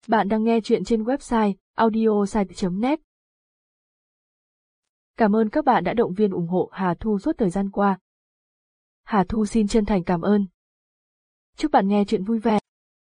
Bạn đang nghe chuyện trên website audiosite.net. Cảm ơn các bạn đã động viên ủng hộ Hà Thu suốt thời gian qua. Hà Thu xin chân thành cảm ơn. Chúc bạn nghe chuyện vui vẻ.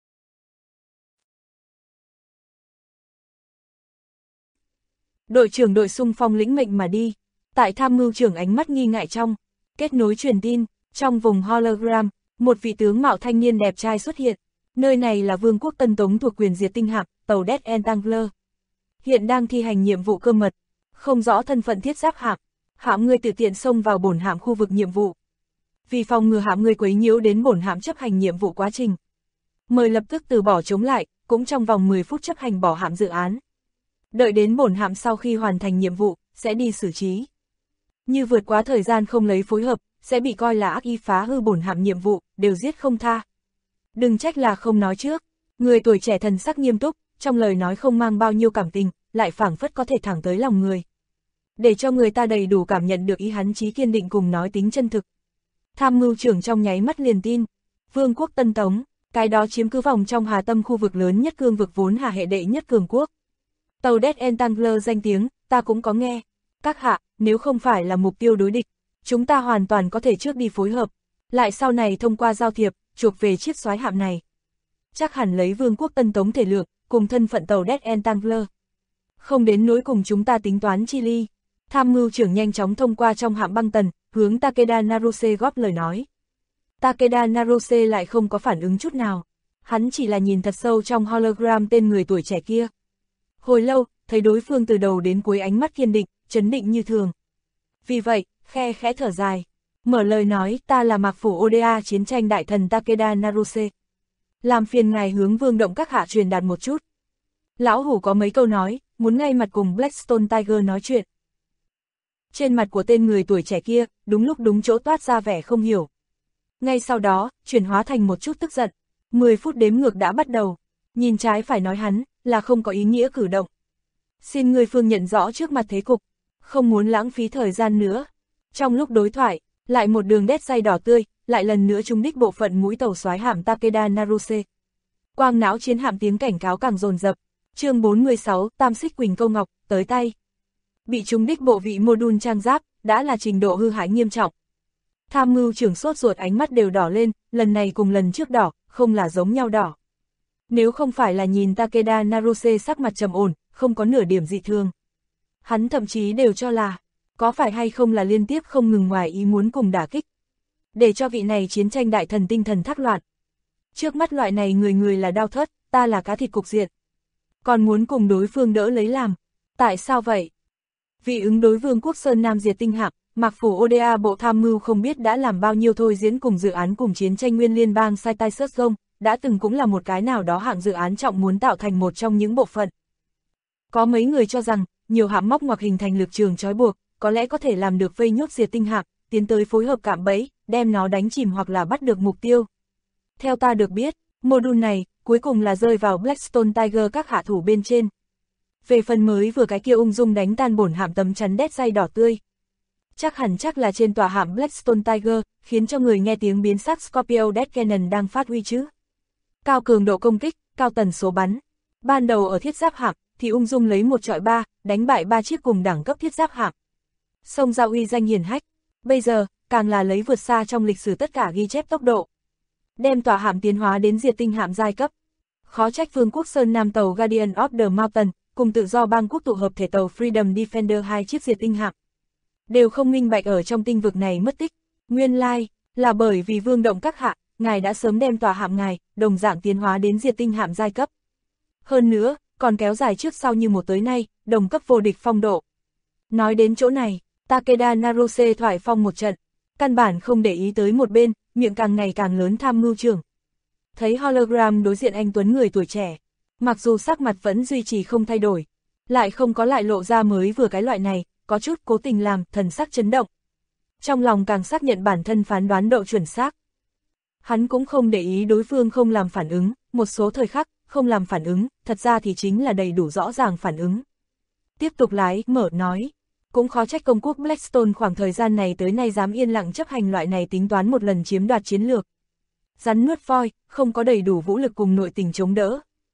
Đội trưởng đội xung phong lĩnh mệnh mà đi. Tại tham mưu trưởng ánh mắt nghi ngại trong, kết nối truyền tin, trong vùng hologram, một vị tướng mạo thanh niên đẹp trai xuất hiện. Nơi này là vương quốc Tân Tống thuộc quyền diệt tinh hạm, tàu Death Entangler. Hiện đang thi hành nhiệm vụ cơ mật, không rõ thân phận thiết giáp hạm. Hạm ngươi tự tiện xông vào bổn hạm khu vực nhiệm vụ. Vì phòng ngừa hạm ngươi quấy nhiễu đến bổn hạm chấp hành nhiệm vụ quá trình, mời lập tức từ bỏ chống lại, cũng trong vòng 10 phút chấp hành bỏ hạm dự án. Đợi đến bổn hạm sau khi hoàn thành nhiệm vụ, sẽ đi xử trí. Như vượt quá thời gian không lấy phối hợp, sẽ bị coi là ác ý phá hư bổn hạm nhiệm vụ, đều giết không tha. Đừng trách là không nói trước. Người tuổi trẻ thần sắc nghiêm túc, trong lời nói không mang bao nhiêu cảm tình, lại phảng phất có thể thẳng tới lòng người. Để cho người ta đầy đủ cảm nhận được ý hắn chí kiên định cùng nói tính chân thực. Tham mưu trưởng trong nháy mắt liền tin. Vương quốc Tân Tống, cái đó chiếm cứ vòng trong Hà Tâm khu vực lớn nhất cương vực vốn Hà hệ đệ nhất cường quốc. Tàu Death Entangler danh tiếng, ta cũng có nghe. Các hạ, nếu không phải là mục tiêu đối địch, chúng ta hoàn toàn có thể trước đi phối hợp, lại sau này thông qua giao thiệp, chuộc về chiếc soái hạm này. Chắc hẳn lấy vương quốc Tân Tống thể lượng, cùng thân phận tàu Death Entangler. Không đến nỗi cùng chúng ta tính toán chi ly. Tham mưu trưởng nhanh chóng thông qua trong hạm băng tần, hướng Takeda Naruse góp lời nói. Takeda Naruse lại không có phản ứng chút nào. Hắn chỉ là nhìn thật sâu trong hologram tên người tuổi trẻ kia. Hồi lâu, thấy đối phương từ đầu đến cuối ánh mắt kiên định, trấn định như thường. Vì vậy, khe khẽ thở dài. Mở lời nói, ta là Mạc Phủ Oda chiến tranh đại thần Takeda Naruse. Làm phiền ngài hướng Vương Động các hạ truyền đạt một chút. Lão hủ có mấy câu nói, muốn ngay mặt cùng Blackstone Tiger nói chuyện. Trên mặt của tên người tuổi trẻ kia, đúng lúc đúng chỗ toát ra vẻ không hiểu. Ngay sau đó, chuyển hóa thành một chút tức giận. 10 phút đếm ngược đã bắt đầu. Nhìn trái phải nói hắn, là không có ý nghĩa cử động. Xin người Phương nhận rõ trước mặt thế cục, không muốn lãng phí thời gian nữa. Trong lúc đối thoại, lại một đường đét say đỏ tươi, lại lần nữa trúng đích bộ phận mũi tàu soái hạm Takeda Naruse. Quang não chiến hạm tiếng cảnh cáo càng dồn dập. Chương 46, Tam Xích Quỳnh Câu Ngọc, tới tay. Bị trúng đích bộ vị mô-đun trang giáp, đã là trình độ hư hại nghiêm trọng. Tham mưu trưởng sốt ruột ánh mắt đều đỏ lên, lần này cùng lần trước đỏ, không là giống nhau đỏ. Nếu không phải là nhìn Takeda Naruse sắc mặt trầm ổn, không có nửa điểm dị thường. Hắn thậm chí đều cho là, có phải hay không là liên tiếp không ngừng ngoài ý muốn cùng đả kích. Để cho vị này chiến tranh đại thần tinh thần thác loạn. Trước mắt loại này người người là đao thớt, ta là cá thịt cục diện. Còn muốn cùng đối phương đỡ lấy làm. Tại sao vậy? Vì ứng đối vương quốc Sơn Nam diệt tinh hạm, Mạc Phủ Oda bộ tham mưu không biết đã làm bao nhiêu thôi diễn cùng dự án cùng chiến tranh nguyên liên bang Saitai Gong, đã từng cũng là một cái nào đó hạng dự án trọng muốn tạo thành một trong những bộ phận. Có mấy người cho rằng, nhiều hạm móc ngoặc hình thành lực trường trói buộc, có lẽ có thể làm được vây nhốt diệt tinh hạm, tiến tới phối hợp cạm bẫy, đem nó đánh chìm hoặc là bắt được mục tiêu. Theo ta được biết, module này, cuối cùng là rơi vào Blackstone Tiger các hạ thủ bên trên. Về phần mới vừa cái kia ung dung đánh tan bổn hạm tấm chắn đét say đỏ tươi. Chắc là trên tòa hạm Blackstone Tiger, khiến cho người nghe tiếng biến sắc Scorpio Death Cannon đang phát huy chứ. Cao cường độ công kích, cao tần số bắn. Ban đầu ở thiết giáp hạm, thì ung dung lấy 1-3, đánh bại 3 chiếc cùng đẳng cấp thiết giáp hạm. Xông ra uy danh hiển hách. Bây giờ, càng là lấy vượt xa trong lịch sử tất cả ghi chép tốc độ. Đem tòa hạm tiến hóa đến diệt tinh hạm giai cấp. Khó trách vương quốc Sơn Nam tàu Guardian of the Mountain, cùng tự do bang quốc tụ hợp thể tàu Freedom Defender 2 chiếc diệt tinh hạm. Đều không minh bạch ở trong tinh vực này mất tích. Nguyên lai, là bởi vì Vương Động các hạ, ngài đã sớm đem tòa hạm ngài, đồng dạng tiến hóa đến diệt tinh hạm giai cấp. Hơn nữa, còn kéo dài trước sau như một tới nay, đồng cấp vô địch phong độ. Nói đến chỗ này, Takeda Naruse thoải phong một trận, căn bản không để ý tới một bên, miệng càng ngày càng lớn tham mưu trưởng. Thấy hologram đối diện anh tuấn người tuổi trẻ, mặc dù sắc mặt vẫn duy trì không thay đổi, lại không có lại lộ ra mới vừa cái loại này, có chút cố tình làm, thần sắc chấn động. Trong lòng càng xác nhận bản thân phán đoán độ chuẩn xác. Hắn cũng không để ý đối phương không làm phản ứng, một số thời khắc, không làm phản ứng, thật ra thì chính là đầy đủ rõ ràng phản ứng. Tiếp tục mở nói, cũng khó trách công quốc Blackstone khoảng thời gian này tới nay dám yên lặng chấp hành loại này tính toán một lần chiếm đoạt chiến lược. Rắn nuốt voi, không có đầy đủ vũ lực cùng nội tình chống đỡ.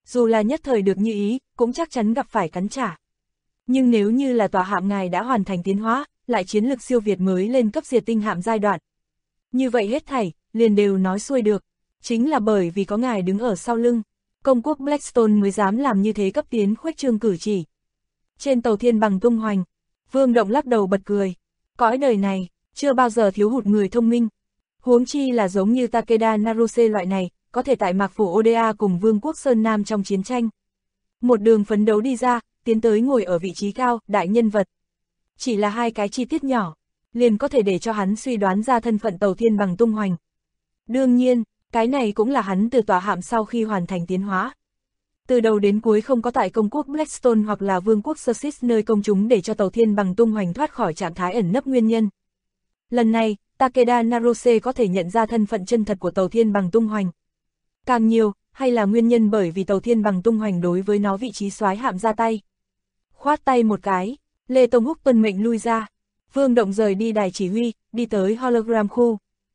dù là nhất thời được như ý, cũng chắc chắn gặp phải cắn trả. Nhưng nếu như là tòa hạm ngài đã hoàn thành tiến hóa, lại chiến lực siêu việt mới lên cấp diệt tinh hạm giai đoạn. Như vậy hết thảy, liền đều nói xuôi được. Chính là bởi vì có ngài đứng ở sau lưng, công quốc Blackstone mới dám làm như thế cấp tiến khuếch trương cử chỉ. Trên tàu thiên bằng tung hoành, Vương Động lắc đầu bật cười. Cõi đời này, chưa bao giờ thiếu hụt người thông minh. Huống chi là giống như Takeda Naruse loại này, có thể tại Mạc Phủ Oda cùng Vương quốc Sơn Nam trong chiến tranh. Một đường phấn đấu đi ra, tiến tới ngồi ở vị trí cao, đại nhân vật. Chỉ là hai cái chi tiết nhỏ, liền có thể để cho hắn suy đoán ra thân phận tàu thiên bằng tung hoành. Đương nhiên, cái này cũng là hắn từ tòa hạm sau khi hoàn thành tiến hóa. Từ đầu đến cuối không có tại công quốc Blackstone hoặc là vương quốc Sussex nơi công chúng để cho tàu thiên bằng tung hoành thoát khỏi trạng thái ẩn nấp nguyên nhân. Lần này, Takeda Naruse có thể nhận ra thân phận chân thật của tàu thiên bằng tung hoành. Càng nhiều, hay là nguyên nhân bởi vì tàu thiên bằng tung hoành đối với nó vị trí soái hạm ra tay. Khoát tay một cái, Lê Tông Húc tuân mệnh lui ra. Vương Động rời đi đài chỉ huy, đi tới hologram khu.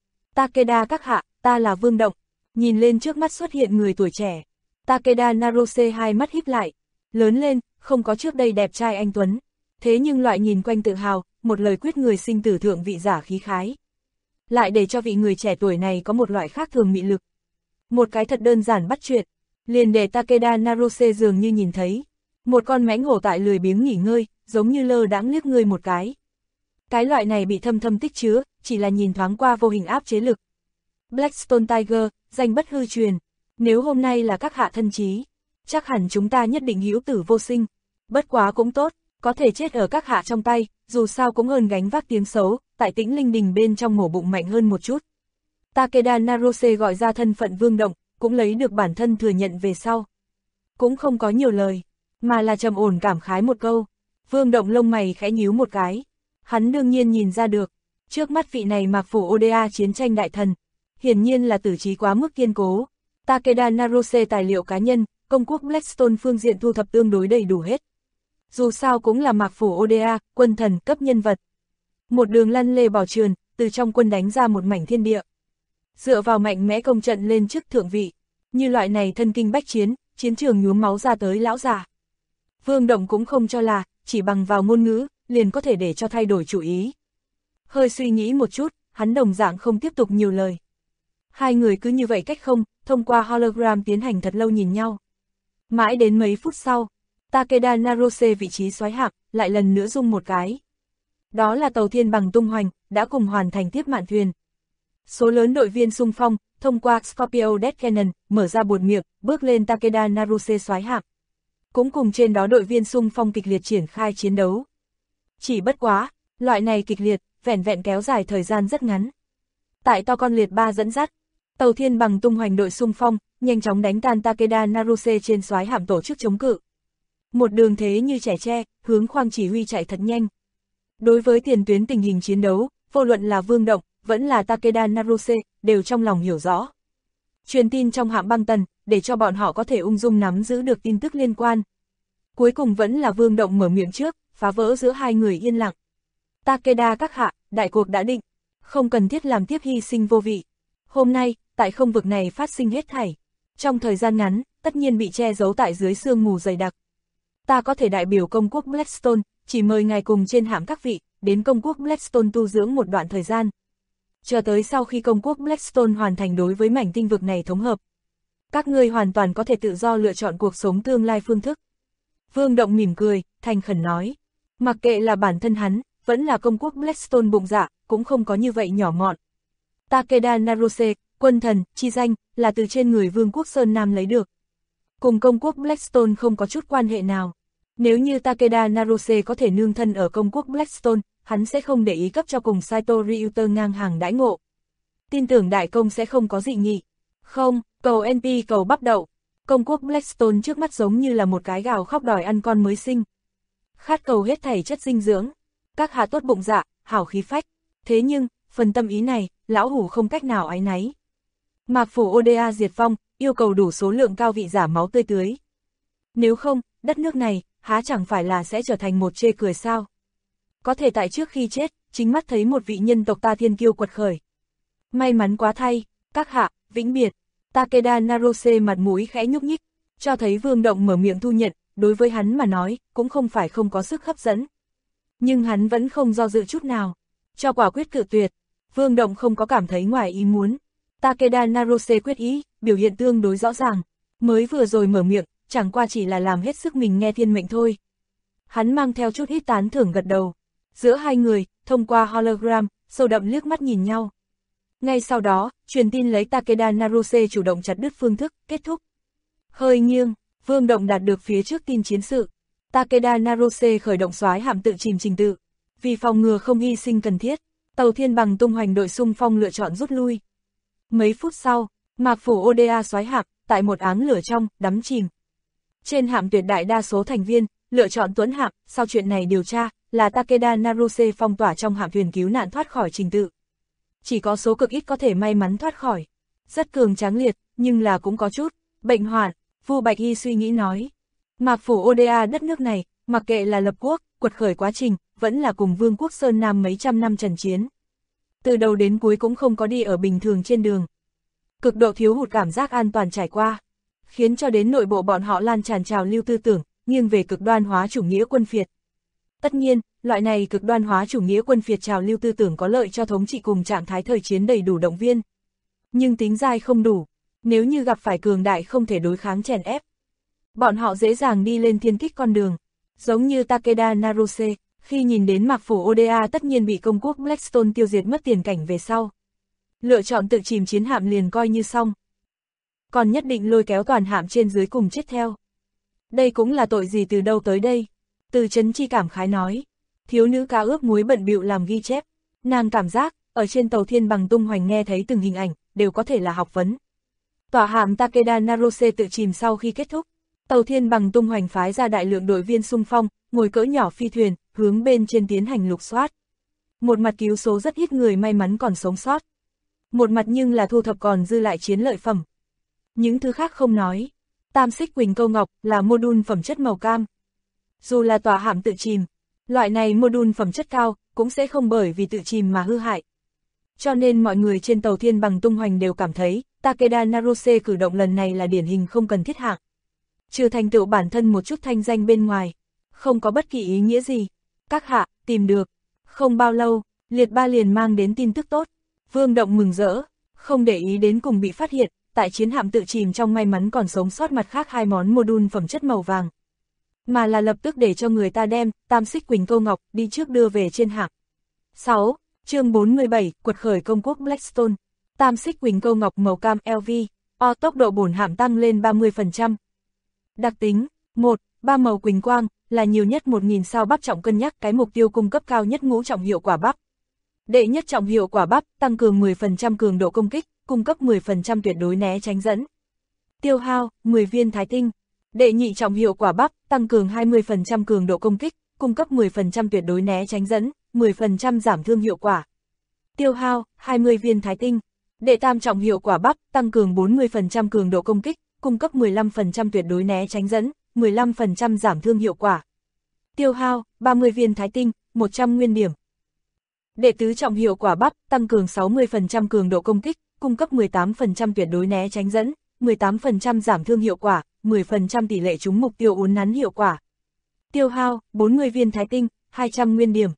Takeda các hạ, ta là Vương Động. Nhìn lên trước mắt xuất hiện người tuổi trẻ. Takeda Naruse hai mắt híp lại. Lớn lên, không có trước đây đẹp trai anh tuấn. Thế nhưng loại nhìn quanh tự hào, một lời quyết người sinh tử thượng vị giả khí khái. Lại để cho vị người trẻ tuổi này có một loại khác thường mị lực. Một cái thật đơn giản bắt chuyện, liền để Takeda Naruse dường như nhìn thấy. Một con mãnh hổ tại lười biếng nghỉ ngơi, giống như lơ đãng liếc ngươi một cái. Cái loại này bị thâm thâm tích chứa, chỉ là nhìn thoáng qua vô hình áp chế lực. Blackstone Tiger, danh bất hư truyền. Nếu hôm nay là các hạ thân chí, chắc hẳn chúng ta nhất định hữu tử vô sinh. Bất quá cũng tốt, có thể chết ở các hạ trong tay, dù sao cũng hơn gánh vác tiếng xấu, tại Tĩnh Linh Đình bên trong mổ bụng mạnh hơn một chút. Takeda Naruse gọi ra thân phận Vương Động, cũng lấy được bản thân thừa nhận về sau. Cũng không có nhiều lời, mà là trầm ổn cảm khái một câu. Vương Động lông mày khẽ nhíu một cái. Hắn đương nhiên nhìn ra được, trước mắt vị này Mạc Phủ Oda chiến tranh đại thần, hiển nhiên là tử trí quá mức kiên cố. Takeda Naruse tài liệu cá nhân, công quốc Blackstone phương diện thu thập tương đối đầy đủ hết. Dù sao cũng là Mạc Phủ Oda, quân thần cấp nhân vật. Một đường lăn lê bò trườn, từ trong quân đánh ra một mảnh thiên địa. Dựa vào mạnh mẽ công trận lên chức thượng vị, như loại này thân kinh bách chiến, chiến trường nhuốm máu ra tới lão già. Vương Động cũng không cho là, chỉ bằng vào ngôn ngữ, liền có thể để cho thay đổi chủ ý. Hơi suy nghĩ một chút, hắn đồng dạng không tiếp tục nhiều lời. Hai người cứ như vậy cách không, thông qua hologram tiến hành thật lâu nhìn nhau. Mãi đến mấy phút sau, Takeda Naruse vị trí soái hạm, lại lần nữa rung một cái. Đó là tàu thiên bằng tung hoành, đã cùng hoàn thành tiếp mạn thuyền. Số lớn đội viên xung phong, thông qua Scorpio Death Cannon, mở ra buột miệng, bước lên Takeda Naruse soái hạm. Cũng cùng trên đó đội viên xung phong kịch liệt triển khai chiến đấu. Chỉ bất quá, loại này kịch liệt, vẻn vẹn kéo dài thời gian rất ngắn. Tại to con liệt ba dẫn dắt, tàu thiên bằng tung hoành đội xung phong, nhanh chóng đánh tan Takeda Naruse trên soái hạm tổ chức chống cự. Một đường thế như trẻ tre, hướng khoang chỉ huy chạy thật nhanh. Đối với tiền tuyến tình hình chiến đấu, vô luận là Vương Động, vẫn là Takeda Naruse, đều trong lòng hiểu rõ. Truyền tin trong hạm băng tần, để cho bọn họ có thể ung dung nắm giữ được tin tức liên quan. Cuối cùng vẫn là Vương Động mở miệng trước, phá vỡ giữa hai người yên lặng. Takeda các hạ, đại cuộc đã định, không cần thiết làm tiếp hy sinh vô vị. Hôm nay, tại không vực này phát sinh hết thảy. Trong thời gian ngắn, tất nhiên bị che giấu tại dưới sương mù dày đặc. Ta có thể đại biểu công quốc Blackstone, chỉ mời ngài cùng trên hạm các vị, đến công quốc Blackstone tu dưỡng một đoạn thời gian. Chờ tới sau khi công quốc Blackstone hoàn thành đối với mảnh tinh vực này thống hợp. Các ngươi hoàn toàn có thể tự do lựa chọn cuộc sống tương lai phương thức. Vương Động mỉm cười, thành khẩn nói. Mặc kệ là bản thân hắn, vẫn là công quốc Blackstone bụng dạ, cũng không có như vậy nhỏ mọn. Takeda Naruse, quân thần, chi danh, là từ trên người Vương quốc Sơn Nam lấy được. Cùng công quốc Blackstone không có chút quan hệ nào. Nếu như Takeda Naruse có thể nương thân ở công quốc Blackstone, hắn sẽ không để ý cấp cho cùng Saito Ryuter ngang hàng đãi ngộ. Tin tưởng đại công sẽ không có dị nghị. Không, cầu NP cầu bắp đậu. Công quốc Blackstone trước mắt giống như là một cái gào khóc đòi ăn con mới sinh. Khát cầu hết thảy chất dinh dưỡng. Các hạ tốt bụng dạ, hảo khí phách. Thế nhưng, phần tâm ý này, lão hủ không cách nào áy náy. Mạc Phủ Oda diệt vong, yêu cầu đủ số lượng cao vị giả máu tươi tưới. Nếu không, đất nước này, há chẳng phải là sẽ trở thành một chê cười sao? Có thể tại trước khi chết, chính mắt thấy một vị nhân tộc ta thiên kiêu quật khởi. May mắn quá thay, các hạ, vĩnh biệt. Takeda Naruse mặt mũi khẽ nhúc nhích, cho thấy Vương Động mở miệng thu nhận, đối với hắn mà nói, cũng không phải không có sức hấp dẫn. Nhưng hắn vẫn không do dự chút nào, cho quả quyết cự tuyệt. Vương Động không có cảm thấy ngoài ý muốn. Takeda Naruse quyết ý, biểu hiện tương đối rõ ràng, mới vừa rồi mở miệng, chẳng qua chỉ là làm hết sức mình nghe thiên mệnh thôi. Hắn mang theo chút ít tán thưởng gật đầu. Giữa hai người, thông qua hologram, sâu đậm liếc mắt nhìn nhau. Ngay sau đó, truyền tin lấy Takeda Naruse chủ động chặt đứt phương thức, kết thúc. Hơi nghiêng, Vương Động đạt được phía trước tin chiến sự. Takeda Naruse khởi động soái hạm tự chìm trình tự. Vì phòng ngừa không hy sinh cần thiết, tàu Thiên Bằng tung hoành đội xung phong lựa chọn rút lui. Mấy phút sau, Mạc Phủ Oda soái hạm, tại một áng lửa trong, đắm chìm. Trên hạm tuyệt đại đa số thành viên, lựa chọn tuấn hạm, sau chuyện này điều tra, là Takeda Naruse phong tỏa trong hạm thuyền cứu nạn thoát khỏi trình tự. Chỉ có số cực ít có thể may mắn thoát khỏi. Rất cường tráng liệt, nhưng là cũng có chút bệnh hoạn, Vu Bạch Y suy nghĩ nói. Mạc Phủ Oda đất nước này, mặc kệ là lập quốc, quật khởi quá trình, vẫn là cùng Vương quốc Sơn Nam mấy trăm năm trần chiến. Từ đầu đến cuối cũng không có đi ở bình thường trên đường. Cực độ thiếu hụt cảm giác an toàn trải qua, khiến cho đến nội bộ bọn họ lan tràn trào lưu tư tưởng, nghiêng về cực đoan hóa chủ nghĩa quân phiệt. Tất nhiên, loại này cực đoan hóa chủ nghĩa quân phiệt trào lưu tư tưởng có lợi cho thống trị cùng trạng thái thời chiến đầy đủ động viên. Nhưng tính dai không đủ, nếu như gặp phải cường đại không thể đối kháng chèn ép. Bọn họ dễ dàng đi lên thiên kích con đường, giống như Takeda Naruse, khi nhìn đến Mạc Phủ Oda tất nhiên bị công quốc Blackstone tiêu diệt mất tiền cảnh về sau. Lựa chọn tự chìm chiến hạm liền coi như xong. Còn nhất định lôi kéo toàn hạm trên dưới cùng chết theo. Đây cũng là tội gì từ đâu tới đây? Từ Chấn Chi cảm khái nói. Thiếu nữ cá ướp muối bận bịu làm ghi chép. Nàng cảm giác, ở trên tàu Thiên Bằng tung hoành nghe thấy từng hình ảnh, đều có thể là học vấn. Tòa hạm Takeda Naruse tự chìm sau khi kết thúc. Tàu Thiên Bằng tung hoành phái ra đại lượng đội viên xung phong, ngồi cỡ nhỏ phi thuyền, hướng bên trên tiến hành lục soát. Một mặt cứu số rất ít người may mắn còn sống sót. Một mặt nhưng là thu thập còn dư lại chiến lợi phẩm. Những thứ khác không nói. Tam xích quỳnh câu ngọc là mô-đun phẩm chất màu cam. Dù là tòa hạm tự chìm, loại này mô-đun phẩm chất cao, cũng sẽ không bởi vì tự chìm mà hư hại. Cho nên mọi người trên tàu Thiên Bằng tung hoành đều cảm thấy, Takeda Naruse cử động lần này là điển hình không cần thiết hạng. Trừ thành tựu bản thân một chút thanh danh bên ngoài, không có bất kỳ ý nghĩa gì. Các hạ, tìm được. Không bao lâu, Liệt Ba liền mang đến tin tức tốt. Vương Động mừng rỡ, không để ý đến cùng bị phát hiện, tại chiến hạm tự chìm trong may mắn còn sống sót mặt khác hai món mô-đun phẩm chất màu vàng. Mà là lập tức để cho người ta đem Tam xích quỳnh câu ngọc đi trước đưa về trên hạm. 6. Chương 47, quật khởi công quốc Blackstone. Tam xích quỳnh câu ngọc màu cam LV, tốc độ bổn hạm tăng lên 30%. Đặc tính, 1. Ba màu quỳnh quang, là nhiều nhất 1000 sao bắp trọng cân nhắc cái mục tiêu cung cấp cao nhất ngũ trọng hiệu quả bắp. Đệ nhất trọng hiệu quả bắp, tăng cường 10% cường độ công kích, cung cấp 10% tuyệt đối né tránh dẫn. Tiêu hao, 10 viên thái tinh. Đệ nhị trọng hiệu quả bắp, tăng cường 20% cường độ công kích, cung cấp 10% tuyệt đối né tránh dẫn, 10% giảm thương hiệu quả. Tiêu hao, 20 viên thái tinh. Đệ tam trọng hiệu quả bắp, tăng cường 40% cường độ công kích, cung cấp 15% tuyệt đối né tránh dẫn, 15% giảm thương hiệu quả. Tiêu hao, 30 viên thái tinh, 100 nguyên điểm. Đệ tứ trọng hiệu quả bắp, tăng cường 60% cường độ công kích, cung cấp 18% tuyệt đối né tránh dẫn, 18% giảm thương hiệu quả, 10% tỷ lệ trúng mục tiêu uốn nắn hiệu quả. Tiêu hao, 40 viên thái tinh, 200 nguyên điểm.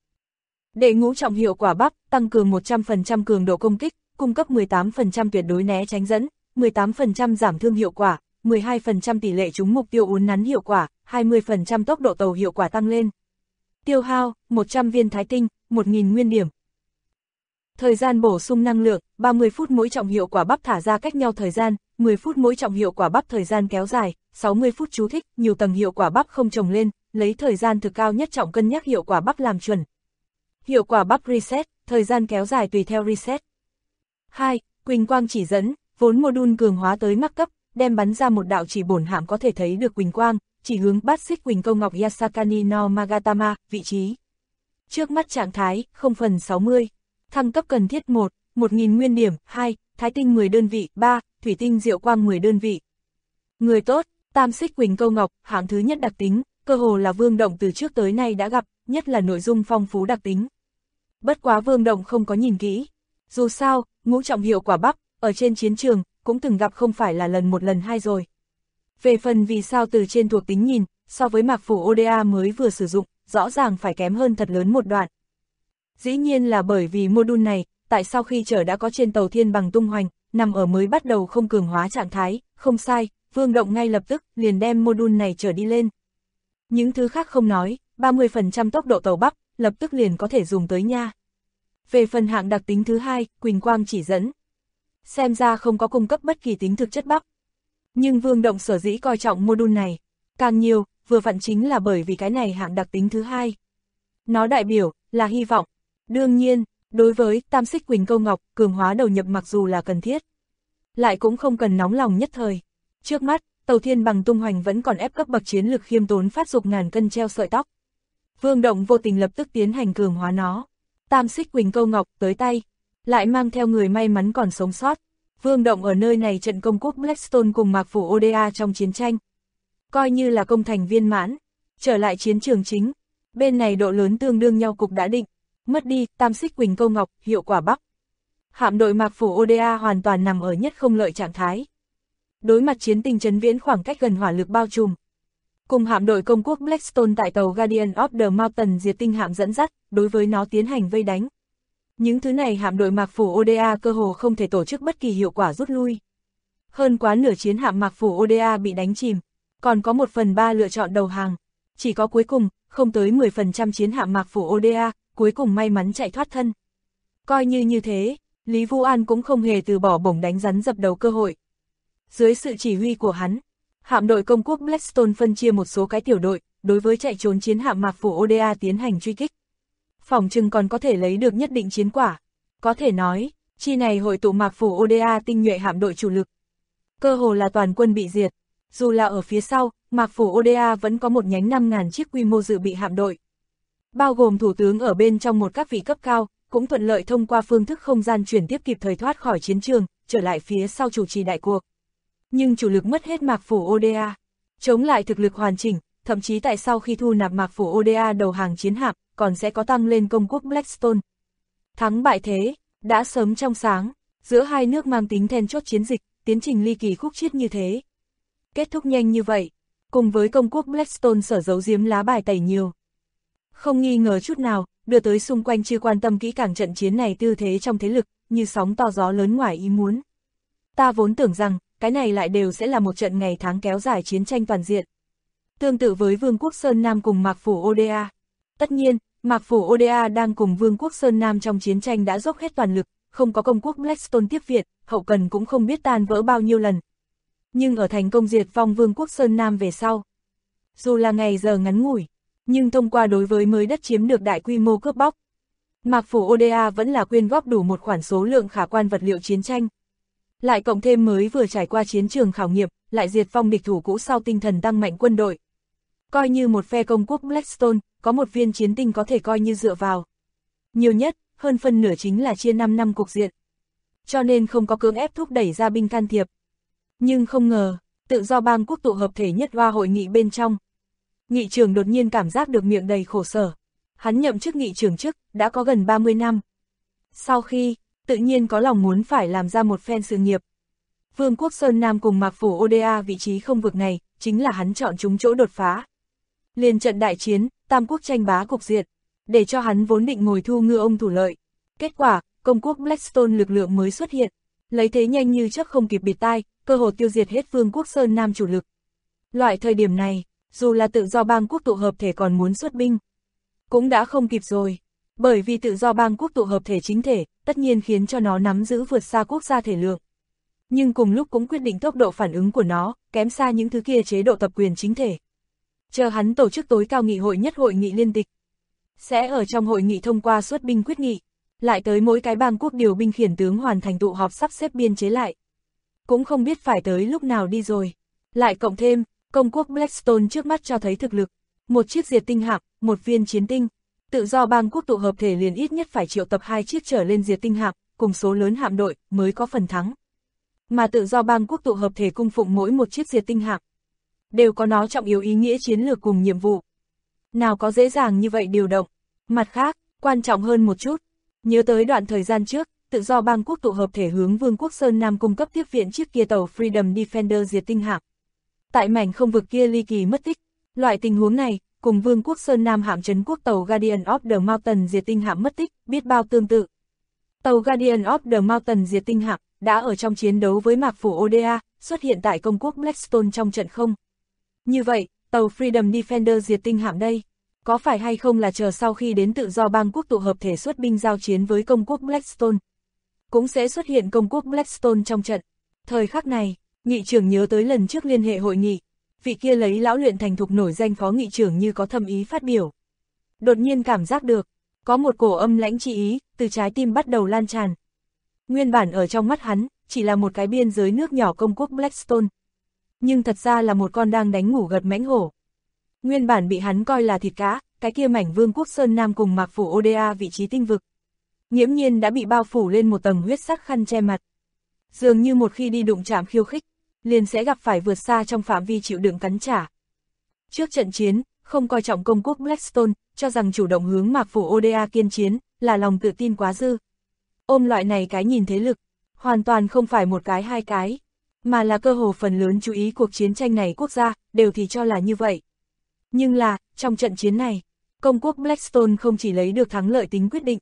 Đệ ngũ trọng hiệu quả bắp, tăng cường 100% cường độ công kích, cung cấp 18% tuyệt đối né tránh dẫn, 18% giảm thương hiệu quả, 12% tỷ lệ trúng mục tiêu uốn nắn hiệu quả, 20% tốc độ tàu hiệu quả tăng lên. Tiêu hao, 100 viên thái tinh, 1000 nguyên điểm. Thời gian bổ sung năng lượng, 30 phút mỗi trọng hiệu quả bắp thả ra cách nhau thời gian, 10 phút mỗi trọng hiệu quả bắp thời gian kéo dài, 60 phút chú thích, nhiều tầng hiệu quả bắp không chồng lên, lấy thời gian thực cao nhất trọng cân nhắc hiệu quả bắp làm chuẩn. Hiệu quả bắp reset, thời gian kéo dài tùy theo reset. 2. Quỳnh quang chỉ dẫn, vốn mô-đun cường hóa tới mắc cấp, đem bắn ra một đạo chỉ bổn hạm có thể thấy được quỳnh quang, chỉ hướng bát xích quỳnh câu ngọc Yasakani no Magatama, vị trí. Trước mắt trạng thái, 0/60. Thăng cấp cần thiết 1, 1000 nguyên điểm, 2, thái tinh 10 đơn vị, 3, thủy tinh diệu quang 10 đơn vị. Người tốt, Tam xích quỳnh câu ngọc, hạng thứ nhất đặc tính, cơ hồ là Vương Động từ trước tới nay đã gặp, nhất là nội dung phong phú đặc tính. Bất quá Vương Động không có nhìn kỹ. Dù sao, ngũ trọng hiệu quả bắp, ở trên chiến trường, cũng từng gặp không phải là lần một lần hai rồi. Về phần vì sao từ trên thuộc tính nhìn, so với Mạc Phủ ODA mới vừa sử dụng, rõ ràng phải kém hơn thật lớn một đoạn. Dĩ nhiên là bởi vì module này, tại sau khi chở đã có trên tàu thiên bằng tung hoành, nằm ở mới bắt đầu không cường hóa trạng thái, không sai, Vương Động ngay lập tức liền đem module này chở đi lên. Những thứ khác không nói, 30% tốc độ tàu bắp, lập tức liền có thể dùng tới nha. Về phần hạng đặc tính thứ hai, Quỳnh Quang chỉ dẫn. Xem ra không có cung cấp bất kỳ tính thực chất bắp. Nhưng Vương Động sở dĩ coi trọng module này, càng nhiều, vừa vặn chính là bởi vì cái này hạng đặc tính thứ hai. Nó đại biểu, là hy vọng. Đương nhiên, đối với Tam Xích Quỳnh Câu Ngọc, cường hóa đầu nhập mặc dù là cần thiết, lại cũng không cần nóng lòng nhất thời. Trước mắt, tàu thiên bằng tung hoành vẫn còn ép cấp bậc chiến lực khiêm tốn phát dục ngàn cân treo sợi tóc. Vương Động vô tình lập tức tiến hành cường hóa nó. Tam Xích Quỳnh Câu Ngọc tới tay, lại mang theo người may mắn còn sống sót. Vương Động ở nơi này trận công quốc Blackstone cùng Mạc Phủ ODA trong chiến tranh, coi như là công thành viên mãn. Trở lại chiến trường chính, bên này độ lớn tương đương nhau cục đã định, mất đi Tam Xích Quỳnh Câu Ngọc, hiệu quả bắp. Hạm đội Mạc Phủ ODA hoàn toàn nằm ở nhất không lợi trạng thái. Đối mặt chiến tình trấn viễn khoảng cách gần hỏa lực bao trùm. Cùng hạm đội công quốc Blackstone tại tàu Guardian of the Mountain diệt tinh hạm dẫn dắt, đối với nó tiến hành vây đánh. Những thứ này hạm đội Mạc Phủ ODA cơ hồ không thể tổ chức bất kỳ hiệu quả rút lui. Hơn quá nửa chiến hạm Mạc Phủ ODA bị đánh chìm, còn có 1/3 lựa chọn đầu hàng. Chỉ có cuối cùng, không tới 10% chiến hạm Mạc Phủ ODA, cuối cùng may mắn chạy thoát thân. Coi như thế, Lý Vũ An cũng không hề từ bỏ bổng đánh rắn dập đầu cơ hội. Dưới sự chỉ huy của hắn, hạm đội công quốc Blackstone phân chia một số cái tiểu đội, đối với chạy trốn chiến hạm Mạc Phủ ODA tiến hành truy kích. Phỏng chừng còn có thể lấy được nhất định chiến quả. Có thể nói, chi này hội tụ Mạc Phủ ODA tinh nhuệ hạm đội chủ lực. Cơ hồ là toàn quân bị diệt. Dù là ở phía sau, Mạc Phủ ODA vẫn có một nhánh 5.000 chiếc quy mô dự bị hạm đội. Bao gồm thủ tướng ở bên trong một các vị cấp cao, cũng thuận lợi thông qua phương thức không gian chuyển tiếp kịp thời thoát khỏi chiến trường, trở lại phía sau chủ trì đại cuộc. Nhưng chủ lực mất hết Mạc Phủ ODA. Chống lại thực lực hoàn chỉnh, thậm chí tại sau khi thu nạp Mạc Phủ ODA đầu hàng chiến hạm, còn sẽ có tăng lên công quốc Blackstone. Thắng bại thế, đã sớm trong sáng, giữa hai nước mang tính then chốt chiến dịch, tiến trình ly kỳ khúc chiết như thế. Kết thúc nhanh như vậy, cùng với công quốc Blackstone sở giấu giếm lá bài tẩy nhiều. Không nghi ngờ chút nào, đưa tới xung quanh chưa quan tâm kỹ càng trận chiến này tư thế trong thế lực, như sóng to gió lớn ngoài ý muốn. Ta vốn tưởng rằng, cái này lại đều sẽ là một trận ngày tháng kéo dài chiến tranh toàn diện. Tương tự với Vương quốc Sơn Nam cùng Mạc Phủ ODA. Tất nhiên, Mạc Phủ ODA đang cùng Vương quốc Sơn Nam trong chiến tranh đã dốc hết toàn lực, không có công quốc Blackstone tiếp viện, hậu cần cũng không biết tan vỡ bao nhiêu lần. Nhưng ở thành công diệt vong Vương quốc Sơn Nam về sau, dù là ngày giờ ngắn ngủi, nhưng thông qua đối với mới đất chiếm được đại quy mô cướp bóc, Mạc Phủ ODA vẫn là quyên góp đủ một khoản số lượng khả quan vật liệu chiến tranh. Lại cộng thêm mới vừa trải qua chiến trường khảo nghiệm, lại diệt vong địch thủ cũ sau tinh thần tăng mạnh quân đội. Coi như một phe công quốc Blackstone, có một viên chiến tinh có thể coi như dựa vào. Nhiều nhất, hơn phân nửa chính là chia 5 năm cục diện. Cho nên không có cưỡng ép thúc đẩy ra binh can thiệp. Nhưng không ngờ, tự do bang quốc tụ hợp thể nhất hoa hội nghị bên trong. Nghị trưởng đột nhiên cảm giác được miệng đầy khổ sở. Hắn nhậm chức nghị trưởng chức, đã có gần 30 năm. Sau khi, tự nhiên có lòng muốn phải làm ra một phen sự nghiệp. Vương quốc Sơn Nam cùng Mạc Phủ ODA vị trí không vực này, chính là hắn chọn chúng chỗ đột phá. Liền trận đại chiến, tam quốc tranh bá cục diện, để cho hắn vốn định ngồi thu ngư ông thủ lợi. Kết quả, công quốc Blackstone lực lượng mới xuất hiện, lấy thế nhanh như chớp không kịp bịt tai, cơ hồ tiêu diệt hết Vương quốc Sơn Nam chủ lực. Loại thời điểm này, dù là tự do bang quốc tụ hợp thể còn muốn xuất binh, cũng đã không kịp rồi. Bởi vì tự do bang quốc tụ hợp thể chính thể, tất nhiên khiến cho nó nắm giữ vượt xa quốc gia thể lượng. Nhưng cùng lúc cũng quyết định tốc độ phản ứng của nó, kém xa những thứ kia chế độ tập quyền chính thể. Chờ hắn tổ chức tối cao nghị hội nhất hội nghị liên tịch, sẽ ở trong hội nghị thông qua xuất binh quyết nghị, lại tới mỗi cái bang quốc điều binh khiển tướng hoàn thành tụ họp sắp xếp biên chế lại. Cũng không biết phải tới lúc nào đi rồi. Lại cộng thêm, công quốc Blackstone trước mắt cho thấy thực lực, một chiếc diệt tinh hạm, một viên chiến tinh. Tự do bang quốc tụ hợp thể liền ít nhất phải triệu tập 2 chiếc trở lên diệt tinh hạm, cùng số lớn hạm đội, mới có phần thắng. Mà tự do bang quốc tụ hợp thể cung phụng mỗi một chiếc diệt tinh hạm, đều có nó trọng yếu ý nghĩa chiến lược cùng nhiệm vụ. Nào có dễ dàng như vậy điều động. Mặt khác, quan trọng hơn một chút, nhớ tới đoạn thời gian trước, tự do bang quốc tụ hợp thể hướng Vương quốc Sơn Nam cung cấp tiếp viện chiếc kia tàu Freedom Defender diệt tinh hạm. Tại mảnh không vực kia ly kỳ mất tích, loại tình huống này, cùng Vương quốc Sơn Nam hạm trấn quốc tàu Guardian of the Mountain diệt tinh hạm mất tích, biết bao tương tự. Tàu Guardian of the Mountain diệt tinh hạm đã ở trong chiến đấu với Mạc Phủ Oda, xuất hiện tại công quốc Blackstone trong trận không. Như vậy, tàu Freedom Defender diệt tinh hạm đây, có phải hay không là chờ sau khi đến tự do bang quốc tụ hợp thể xuất binh giao chiến với công quốc Blackstone, cũng sẽ xuất hiện công quốc Blackstone trong trận. Thời khắc này, nghị trưởng nhớ tới lần trước liên hệ hội nghị, vị kia lấy lão luyện thành thục nổi danh phó nghị trưởng như có thâm ý phát biểu. Đột nhiên cảm giác được, có một cổ âm lãnh chi ý, từ trái tim bắt đầu lan tràn. Nguyên bản ở trong mắt hắn, chỉ là một cái biên giới nước nhỏ công quốc Blackstone. Nhưng thật ra là một con đang đánh ngủ gật mãnh hổ. Nguyên bản bị hắn coi là thịt cá, cái kia mảnh Vương quốc Sơn Nam cùng Mạc Phủ Oda vị trí tinh vực. Nghiễm nhiên đã bị bao phủ lên một tầng huyết sắc khăn che mặt. Dường như một khi đi đụng chạm khiêu khích, liền sẽ gặp phải vượt xa trong phạm vi chịu đựng cắn trả. Trước trận chiến, không coi trọng công quốc Blackstone, cho rằng chủ động hướng Mạc Phủ Oda kiên chiến, là lòng tự tin quá dư. Ôm loại này cái nhìn thế lực, hoàn toàn không phải một cái hai cái, mà là cơ hồ phần lớn chú ý cuộc chiến tranh này quốc gia, đều thì cho là như vậy. Nhưng là, trong trận chiến này, công quốc Blackstone không chỉ lấy được thắng lợi tính quyết định,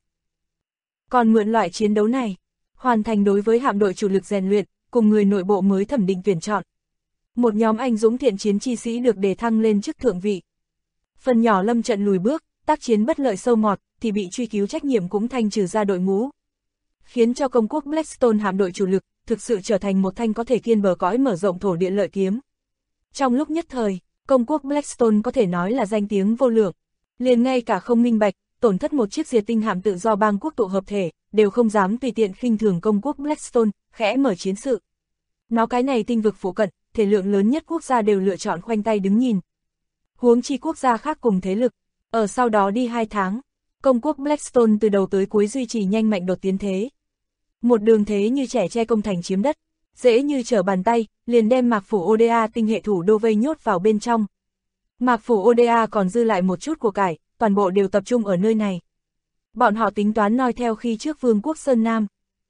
còn mượn loại chiến đấu này, hoàn thành đối với hạm đội chủ lực rèn luyện, cùng người nội bộ mới thẩm định tuyển chọn. Một nhóm anh dũng thiện chiến chi sĩ được đề thăng lên chức thượng vị. Phần nhỏ lâm trận lùi bước, tác chiến bất lợi sâu mọt, thì bị truy cứu trách nhiệm cũng thanh trừ ra đội ngũ. Khiến cho công quốc Blackstone hạm đội chủ lực, thực sự trở thành một thanh có thể kiên bờ cõi mở rộng thổ địa lợi kiếm. Trong lúc nhất thời, công quốc Blackstone có thể nói là danh tiếng vô lượng. Liền ngay cả không minh bạch, tổn thất một chiếc diệt tinh hạm tự do bang quốc tụ hợp thể, đều không dám tùy tiện khinh thường công quốc Blackstone, khẽ mở chiến sự. Nó cái này tinh vực phụ cận, thể lượng lớn nhất quốc gia đều lựa chọn khoanh tay đứng nhìn. Huống chi quốc gia khác cùng thế lực, ở sau đó đi 2 tháng, công quốc Blackstone từ đầu tới cuối duy trì nhanh mạnh đột tiến thế. Một đường thế như trẻ che công thành chiếm đất, dễ như trở bàn tay, liền đem Mạc Phủ Oda tinh hệ thủ đô vây nhốt vào bên trong. Mạc Phủ Oda còn dư lại một chút của cải, toàn bộ đều tập trung ở nơi này. Bọn họ tính toán noi theo khi trước Vương quốc Sơn Nam.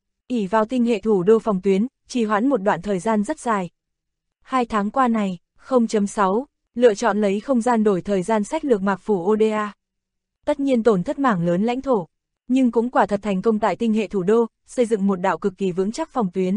Ỷ vào tinh hệ thủ đô phòng tuyến, trì hoãn một đoạn thời gian rất dài. 2 tháng qua này, 0.6, lựa chọn lấy không gian đổi thời gian sách lược Mạc Phủ Oda. Tất nhiên tổn thất mảng lớn lãnh thổ, nhưng cũng quả thật thành công tại tinh hệ thủ đô, xây dựng một đạo cực kỳ vững chắc phòng tuyến.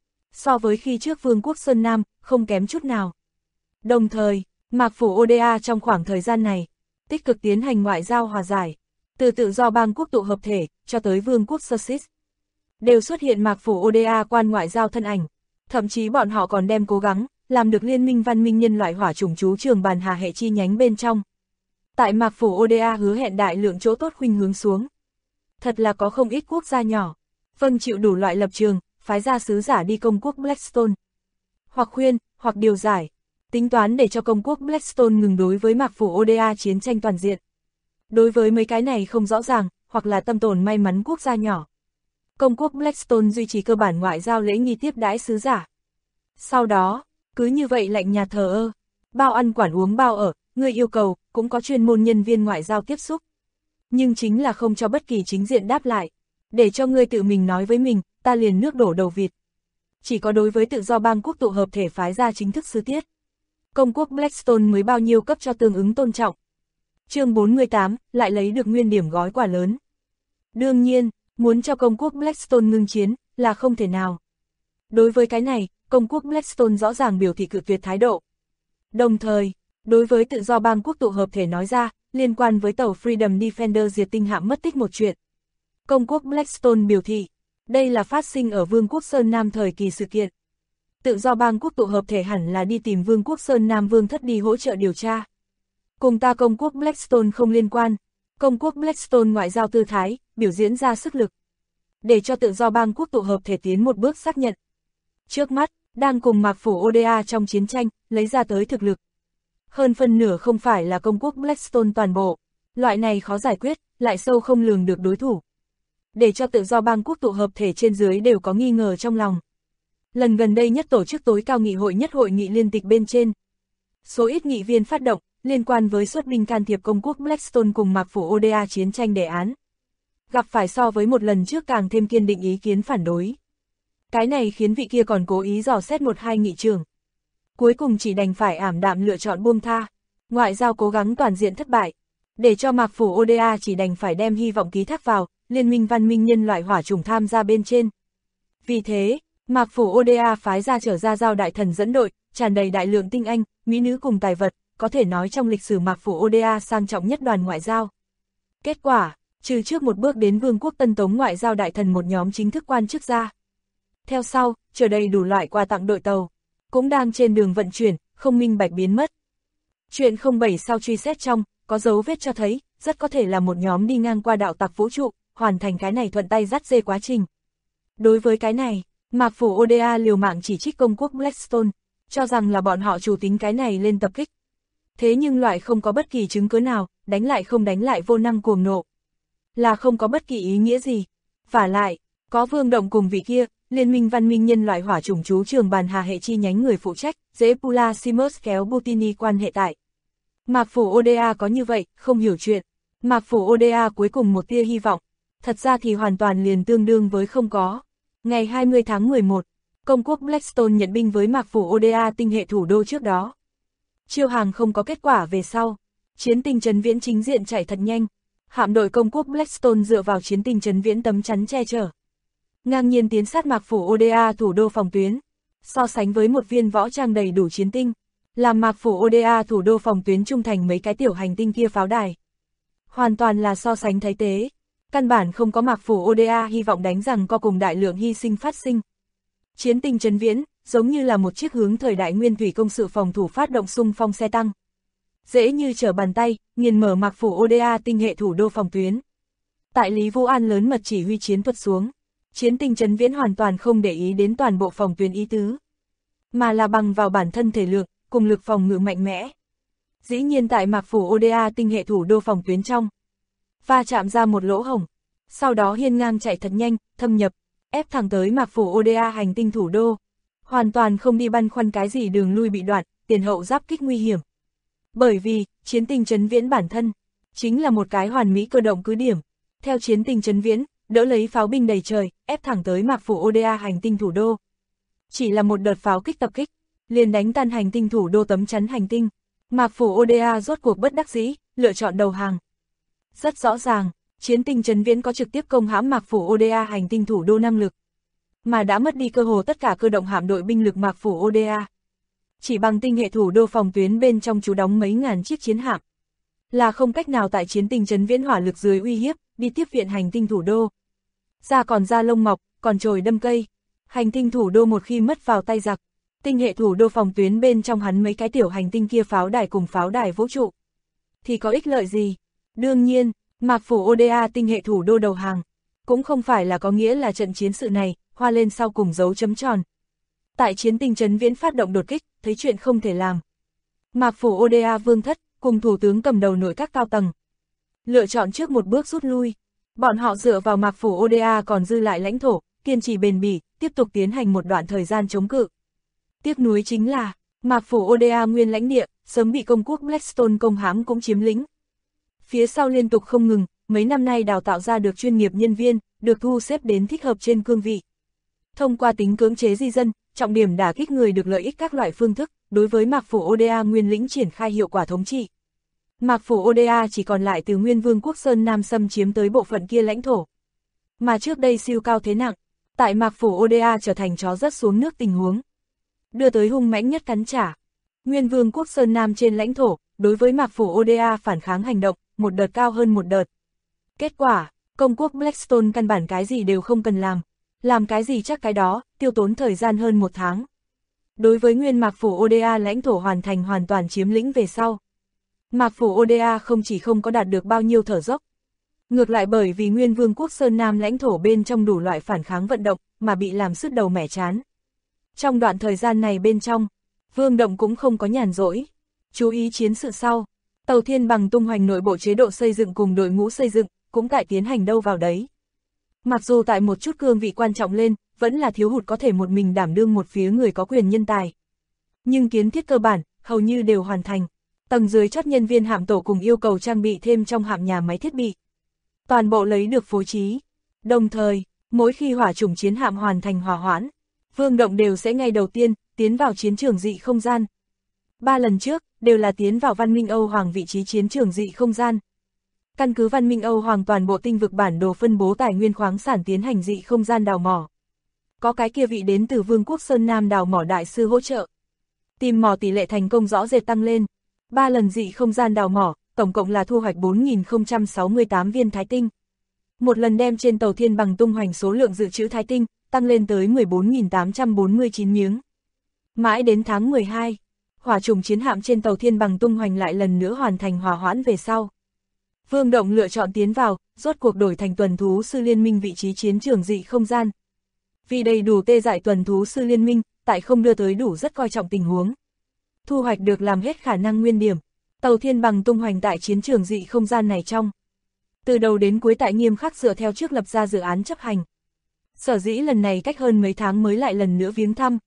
So với khi trước Vương quốc Sơn Nam, không kém chút nào. Đồng thời, Mạc Phủ Oda trong khoảng thời gian này, tích cực tiến hành ngoại giao hòa giải, từ tự do bang quốc tụ hợp thể, cho tới Vương quốc Sussex. Đều xuất hiện Mạc Phủ Oda quan ngoại giao thân ảnh, thậm chí bọn họ còn đem cố gắng, làm được liên minh văn minh nhân loại hỏa chủng chú trường bàn hà hệ chi nhánh bên trong. Tại Mạc Phủ Oda hứa hẹn đại lượng chỗ tốt khuynh hướng xuống. Thật là có không ít quốc gia nhỏ, vâng chịu đủ loại lập trường, phái ra sứ giả đi công quốc Blackstone. Hoặc khuyên, hoặc điều giải, tính toán để cho công quốc Blackstone ngừng đối với Mạc Phủ Oda chiến tranh toàn diện. Đối với mấy cái này không rõ ràng, hoặc là tâm tồn may mắn quốc gia nhỏ, công quốc Blackstone duy trì cơ bản ngoại giao lễ nghi tiếp đãi sứ giả. Sau đó, cứ như vậy lạnh nhạt thờ ơ, bao ăn quản uống bao ở, người yêu cầu, cũng có chuyên môn nhân viên ngoại giao tiếp xúc. Nhưng chính là không cho bất kỳ chính diện đáp lại, để cho ngươi tự mình nói với mình, ta liền nước đổ đầu vịt. Chỉ có đối với tự do bang quốc tụ hợp thể phái ra chính thức sứ tiết, công quốc Blackstone mới bao nhiêu cấp cho tương ứng tôn trọng. Chương 48, lại lấy được nguyên điểm gói quà lớn. Đương nhiên, muốn cho công quốc Blackstone ngưng chiến, là không thể nào. Đối với cái này, công quốc Blackstone rõ ràng biểu thị cự tuyệt thái độ. Đồng thời, đối với tự do bang quốc tụ hợp thể nói ra, liên quan với tàu Freedom Defender diệt tinh hạm mất tích một chuyện. Công quốc Blackstone biểu thị, đây là phát sinh ở Vương quốc Sơn Nam thời kỳ sự kiện. Tự do bang quốc tụ hợp thể hẳn là đi tìm Vương quốc Sơn Nam Vương thất đi hỗ trợ điều tra. Cùng ta công quốc Blackstone không liên quan, công quốc Blackstone ngoại giao tư thái, biểu diễn ra sức lực, để cho tự do bang quốc tụ hợp thể tiến một bước xác nhận. Trước mắt, đang cùng Mạc Phủ Oda trong chiến tranh, lấy ra tới thực lực. Hơn phân nửa không phải là công quốc Blackstone toàn bộ, loại này khó giải quyết, lại sâu không lường được đối thủ. Để cho tự do bang quốc tụ hợp thể trên dưới đều có nghi ngờ trong lòng. Lần gần đây nhất tổ chức tối cao nghị hội nhất hội nghị liên tịch bên trên. Số ít nghị viên phát động, liên quan với xuất binh can thiệp công quốc Blackstone cùng Mạc Phủ Oda chiến tranh đề án. Gặp phải so với một lần trước càng thêm kiên định ý kiến phản đối. Cái này khiến vị kia còn cố ý dò xét 1-2 nghị trưởng. cuối cùng chỉ đành phải ảm đạm lựa chọn buông tha. Ngoại giao cố gắng toàn diện thất bại, để cho Mạc Phủ Oda chỉ đành phải đem hy vọng ký thác vào Liên minh văn minh nhân loại hỏa chủng tham gia bên trên. Vì thế, Mạc Phủ Oda phái ra trở ra giao đại thần dẫn đội, tràn đầy đại lượng tinh anh, mỹ nữ cùng tài vật, có thể nói trong lịch sử Mạc Phủ Oda sang trọng nhất đoàn ngoại giao. Kết quả, trừ trước một bước đến Vương quốc Tân Tống ngoại giao đại thần một nhóm chính thức quan chức ra. Theo sau, chờ đầy đủ loại quà tặng đội tàu, cũng đang trên đường vận chuyển, không minh bạch biến mất. Chuyện 07 sau truy xét trong, có dấu vết cho thấy, rất có thể là một nhóm đi ngang qua đạo tặc vũ trụ, hoàn thành cái này thuận tay dắt dê quá trình. Đối với cái này, Mạc Phủ Oda liều mạng chỉ trích công quốc Blackstone, cho rằng là bọn họ chủ tính cái này lên tập kích. Thế nhưng loại không có bất kỳ chứng cứ nào, đánh lại không đánh lại vô năng cuồng nộ. Là không có bất kỳ ý nghĩa gì. Vả lại, có Vương Động cùng vị kia, Liên minh văn minh nhân loại hỏa chủng chú trường bàn hà hệ chi nhánh người phụ trách, dễ Pula Simus kéo Butini quan hệ tại. Mạc Phủ Oda có như vậy, không hiểu chuyện. Mạc Phủ Oda cuối cùng một tia hy vọng. Thật ra thì hoàn toàn liền tương đương với không có. Ngày 20 tháng 11, công quốc Blackstone nhận binh với Mạc Phủ Oda tinh hệ thủ đô trước đó. Chiêu hàng không có kết quả về sau. Chiến tinh trấn viễn chính diện chạy thật nhanh. Hạm đội công quốc Blackstone dựa vào chiến tinh trấn viễn tấm chắn che chở, ngang nhiên tiến sát Mạc Phủ Oda thủ đô phòng tuyến. So sánh với một viên võ trang đầy đủ chiến tinh, làm Mạc Phủ Oda thủ đô phòng tuyến trung thành mấy cái tiểu hành tinh kia pháo đài. Hoàn toàn là so sánh thấy tế. Căn bản không có Mạc Phủ Oda hy vọng đánh rằng có cùng đại lượng hy sinh phát sinh. Chiến tinh trấn viễn, giống như là một chiếc hướng thời đại nguyên thủy công sự phòng thủ phát động xung phong xe tăng. Dễ như trở bàn tay, nghiền mở Mạc Phủ Oda tinh hệ thủ đô phòng tuyến. Tại Lý Vũ An lớn mật chỉ huy chiến thuật xuống, chiến tinh trấn viễn hoàn toàn không để ý đến toàn bộ phòng tuyến ý tứ, mà là bằng vào bản thân thể lực, cùng lực phòng ngự mạnh mẽ. Dĩ nhiên tại Mạc Phủ Oda tinh hệ thủ đô phòng tuyến trong, va chạm ra một lỗ hổng, sau đó hiên ngang chạy thật nhanh, thâm nhập, ép thẳng tới Mạc Phủ Oda hành tinh thủ đô, hoàn toàn không đi băn khoăn cái gì đường lui bị đoạn, tiền hậu giáp kích nguy hiểm. Bởi vì, chiến tinh trấn viễn bản thân, chính là một cái hoàn mỹ cơ động cứ điểm. Theo chiến tinh trấn viễn, đỡ lấy pháo binh đầy trời, ép thẳng tới Mạc Phủ Oda hành tinh thủ đô. Chỉ là một đợt pháo kích tập kích, liền đánh tan hành tinh thủ đô tấm chắn hành tinh. Mạc Phủ Oda rốt cuộc bất đắc dĩ, lựa chọn đầu hàng. Rất rõ ràng, chiến tinh trấn viễn có trực tiếp công hãm Mạc Phủ Oda hành tinh thủ đô năng lực, mà đã mất đi cơ hồ tất cả cơ động hạm đội binh lực Mạc Phủ Oda. Chỉ bằng tinh hệ thủ đô phòng tuyến bên trong trú đóng mấy ngàn chiếc chiến hạm, là không cách nào tại chiến tinh trấn viễn hỏa lực dưới uy hiếp, đi tiếp viện hành tinh thủ đô. Da còn da lông mọc, còn chồi đâm cây. Hành tinh thủ đô một khi mất vào tay giặc, tinh hệ thủ đô phòng tuyến bên trong hắn mấy cái tiểu hành tinh kia pháo đài cùng pháo đài vũ trụ, thì có ích lợi gì? Đương nhiên, Mạc Phủ Oda tinh hệ thủ đô đầu hàng, cũng không phải là có nghĩa là trận chiến sự này, hoa lên sau cùng dấu chấm tròn. Tại chiến tinh trấn viễn phát động đột kích, thấy chuyện không thể làm. Mạc Phủ Oda vương thất, cùng thủ tướng cầm đầu nội các cao tầng, lựa chọn trước một bước rút lui. Bọn họ dựa vào Mạc Phủ Oda còn dư lại lãnh thổ, kiên trì bền bỉ, tiếp tục tiến hành một đoạn thời gian chống cự. Tiếc nuối chính là, Mạc Phủ Oda nguyên lãnh địa, sớm bị công quốc Blackstone công hãm cũng chiếm lĩnh. Phía sau liên tục không ngừng, mấy năm nay đào tạo ra được chuyên nghiệp nhân viên, được thu xếp đến thích hợp trên cương vị. Thông qua tính cưỡng chế di dân, trọng điểm đả kích người được lợi ích các loại phương thức, đối với Mạc Phủ Oda nguyên lĩnh triển khai hiệu quả thống trị. Mạc Phủ Oda chỉ còn lại từ Nguyên Vương quốc Sơn Nam xâm chiếm tới bộ phận kia lãnh thổ. Mà trước đây siêu cao thế nặng, tại Mạc Phủ Oda trở thành chó rớt xuống nước tình huống, đưa tới hung mãnh nhất cắn trả. Nguyên Vương quốc Sơn Nam trên lãnh thổ, đối với Mạc Phủ Oda phản kháng hành động, một đợt cao hơn một đợt. Kết quả, công quốc Blackstone căn bản cái gì đều không cần làm cái gì chắc cái đó, tiêu tốn thời gian hơn một tháng. Đối với nguyên Mạc Phủ Oda lãnh thổ hoàn toàn chiếm lĩnh về sau, Mạc Phủ Oda không chỉ không có đạt được bao nhiêu thở dốc, ngược lại bởi vì Nguyên Vương quốc Sơn Nam lãnh thổ bên trong đủ loại phản kháng vận động, mà bị làm sứt đầu mẻ chán. Trong đoạn thời gian này bên trong, Vương Động cũng không có nhàn rỗi. Chú ý chiến sự sau, Tàu Thiên Bằng tung hoành nội bộ chế độ xây dựng cùng đội ngũ xây dựng, cũng tại tiến hành đâu vào đấy. Mặc dù tại một chút cương vị quan trọng lên, vẫn là thiếu hụt có thể một mình đảm đương một phía người có quyền nhân tài. Nhưng kiến thiết cơ bản, hầu như đều hoàn thành. Tầng dưới chót nhân viên hạm tổ cùng yêu cầu trang bị thêm trong hạm nhà máy thiết bị, toàn bộ lấy được phối trí. Đồng thời, mỗi khi hỏa chủng chiến hạm hoàn thành hòa hoãn, Vương Động đều sẽ ngay đầu tiên tiến vào chiến trường dị không gian. 3 lần trước đều là tiến vào Văn Minh Âu Hoàng vị trí chiến trường dị không gian. Căn cứ Văn Minh Âu Hoàng toàn bộ tinh vực bản đồ phân bố tài nguyên khoáng sản tiến hành dị không gian đào mỏ. Có cái kia vị đến từ Vương quốc Sơn Nam đào mỏ đại sư hỗ trợ. Tìm mỏ tỷ lệ thành công rõ rệt tăng lên. 3 lần dị không gian đào mỏ, tổng cộng là thu hoạch 4068 viên thái tinh. Một lần đem trên tàu Thiên Bằng tung hoành số lượng dự trữ thái tinh, tăng lên tới 14.849 miếng. Mãi đến tháng 12, hỏa trùng chiến hạm trên tàu Thiên Bằng tung hoành lại lần nữa hoàn thành hòa hoãn về sau. Vương Động lựa chọn tiến vào, rốt cuộc đổi thành tuần thú sư liên minh vị trí chiến trường dị không gian. Vì đầy đủ tê dại tuần thú sư liên minh, tại không đưa tới đủ rất coi trọng tình huống. Thu hoạch được làm hết khả năng nguyên điểm, tàu Thiên Bằng tung hoành tại chiến trường dị không gian này trong. Từ đầu đến cuối tại nghiêm khắc dựa theo trước lập ra dự án chấp hành. Sở dĩ lần này cách hơn mấy tháng mới lại lần nữa viếng thăm.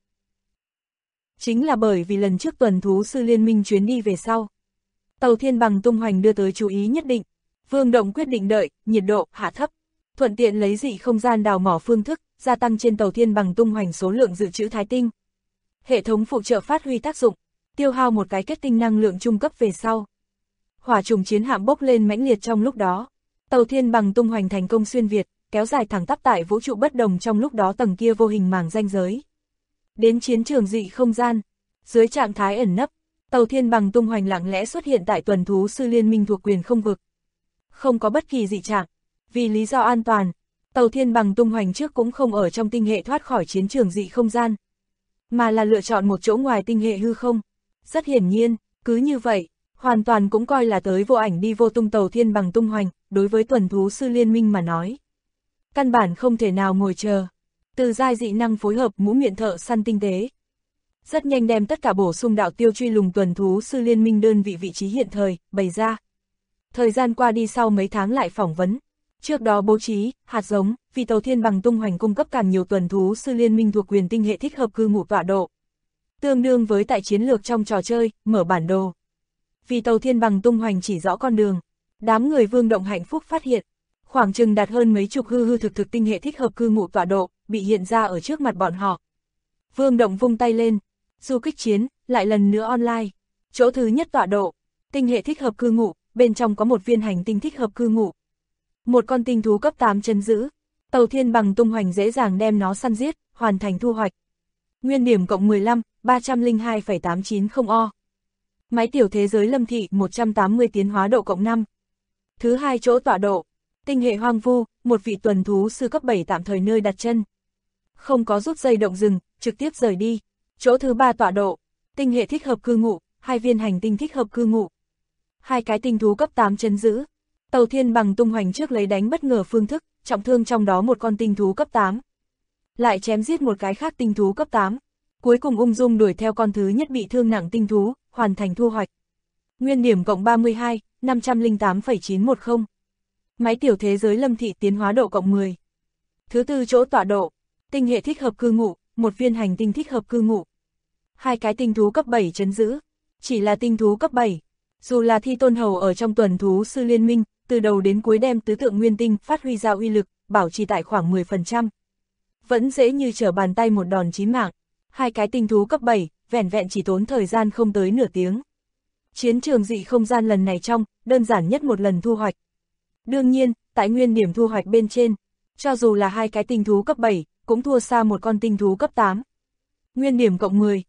Chính là bởi vì lần trước tuần thú sư liên minh chuyến đi về sau. Tàu Thiên Bằng tung hoành đưa tới chú ý nhất định. Vương Động quyết định đợi, nhiệt độ hạ thấp. Thuận tiện lấy dị không gian đào mỏ phương thức, gia tăng trên tàu Thiên Bằng tung hoành số lượng dự trữ thái tinh. Hệ thống phụ trợ phát huy tác dụng, tiêu hao một cái kết tinh năng lượng trung cấp về sau. Hỏa trùng chiến hạm bốc lên mãnh liệt trong lúc đó. Tàu Thiên Bằng tung hoành thành công xuyên Việt, kéo dài thẳng tắp tại vũ trụ bất đồng trong lúc đó tầng kia vô hình màng ranh giới. Đến chiến trường dị không gian, dưới trạng thái ẩn nấp, tàu Thiên Bằng tung hoành lặng lẽ xuất hiện tại tuần thú sư liên minh thuộc quyền không vực. Không có bất kỳ dị trạng, vì lý do an toàn, tàu Thiên Bằng tung hoành trước cũng không ở trong tinh hệ thoát khỏi chiến trường dị không gian, mà là lựa chọn một chỗ ngoài tinh hệ hư không. Rất hiển nhiên, cứ như vậy, hoàn toàn cũng coi là tới vô ảnh đi vô tung tàu Thiên Bằng tung hoành, đối với tuần thú sư liên minh mà nói. Căn bản không thể nào ngồi chờ. Từ giai dị năng phối hợp mũ miệng thợ săn tinh tế. Rất nhanh đem tất cả bổ sung đạo tiêu truy lùng tuần thú sư liên minh đơn vị vị trí hiện thời, bày ra. Thời gian qua đi sau mấy tháng lại phỏng vấn. Trước đó bố trí, hạt giống, vì tàu Thiên Bằng tung hoành cung cấp càng nhiều tuần thú sư liên minh thuộc quyền tinh hệ thích hợp cư ngụ tọa độ. Tương đương với tại chiến lược trong trò chơi, mở bản đồ. Vì tàu Thiên Bằng tung hoành chỉ rõ con đường. Đám người Vương Động hạnh phúc phát hiện, khoảng chừng đạt hơn mấy chục hư hư thực tinh hệ thích hợp cư ngụ tọa độ, bị hiện ra ở trước mặt bọn họ. Vương Động vung tay lên, du kích chiến, lại lần nữa online. Chỗ thứ nhất tọa độ, tinh hệ thích hợp cư ngụ, bên trong có một viên hành tinh thích hợp cư ngụ. Một con tinh thú cấp 8 chân giữ, tàu Thiên Bằng tung hoành dễ dàng đem nó săn giết, hoàn thành thu hoạch. Nguyên điểm cộng 15, 302,890 O. Máy tiểu thế giới lâm thị 180 tiến hóa độ cộng 5. Thứ hai chỗ tọa độ, tinh hệ hoang vu, một vị tuần thú sư cấp 7 tạm thời nơi đặt chân. Không có rút dây động rừng, trực tiếp rời đi. Chỗ thứ ba tọa độ, tinh hệ thích hợp cư ngụ, hai viên hành tinh thích hợp cư ngụ. Hai cái tinh thú cấp 8 chân giữ. Tàu Thiên Bằng tung hoành trước lấy đánh bất ngờ phương thức, trọng thương trong đó một con tinh thú cấp 8. Lại chém giết một cái khác tinh thú cấp 8. Cuối cùng ung dung đuổi theo con thứ nhất bị thương nặng tinh thú, hoàn thành thu hoạch. Nguyên điểm cộng 32, 508,910. Máy tiểu thế giới lâm thị tiến hóa độ cộng 10. Thứ tư chỗ tọa độ, tinh hệ thích hợp cư ngụ, một viên hành tinh thích hợp cư ngụ. Hai cái tinh thú cấp 7 trấn giữ, chỉ là tinh thú cấp 7. Dù là Thi Tôn Hầu ở trong tuần thú sư liên minh, từ đầu đến cuối đem tứ tượng nguyên tinh phát huy ra uy lực, bảo trì tại khoảng 10%. Vẫn dễ như trở bàn tay một đòn chí mạng. Hai cái tinh thú cấp 7, vẻn vẹn chỉ tốn thời gian không tới nửa tiếng. Chiến trường dị không gian lần này trong, đơn giản nhất một lần thu hoạch. Đương nhiên, tại nguyên điểm thu hoạch bên trên, cho dù là hai cái tinh thú cấp 7, cũng thua xa một con tinh thú cấp 8. Nguyên điểm cộng 10,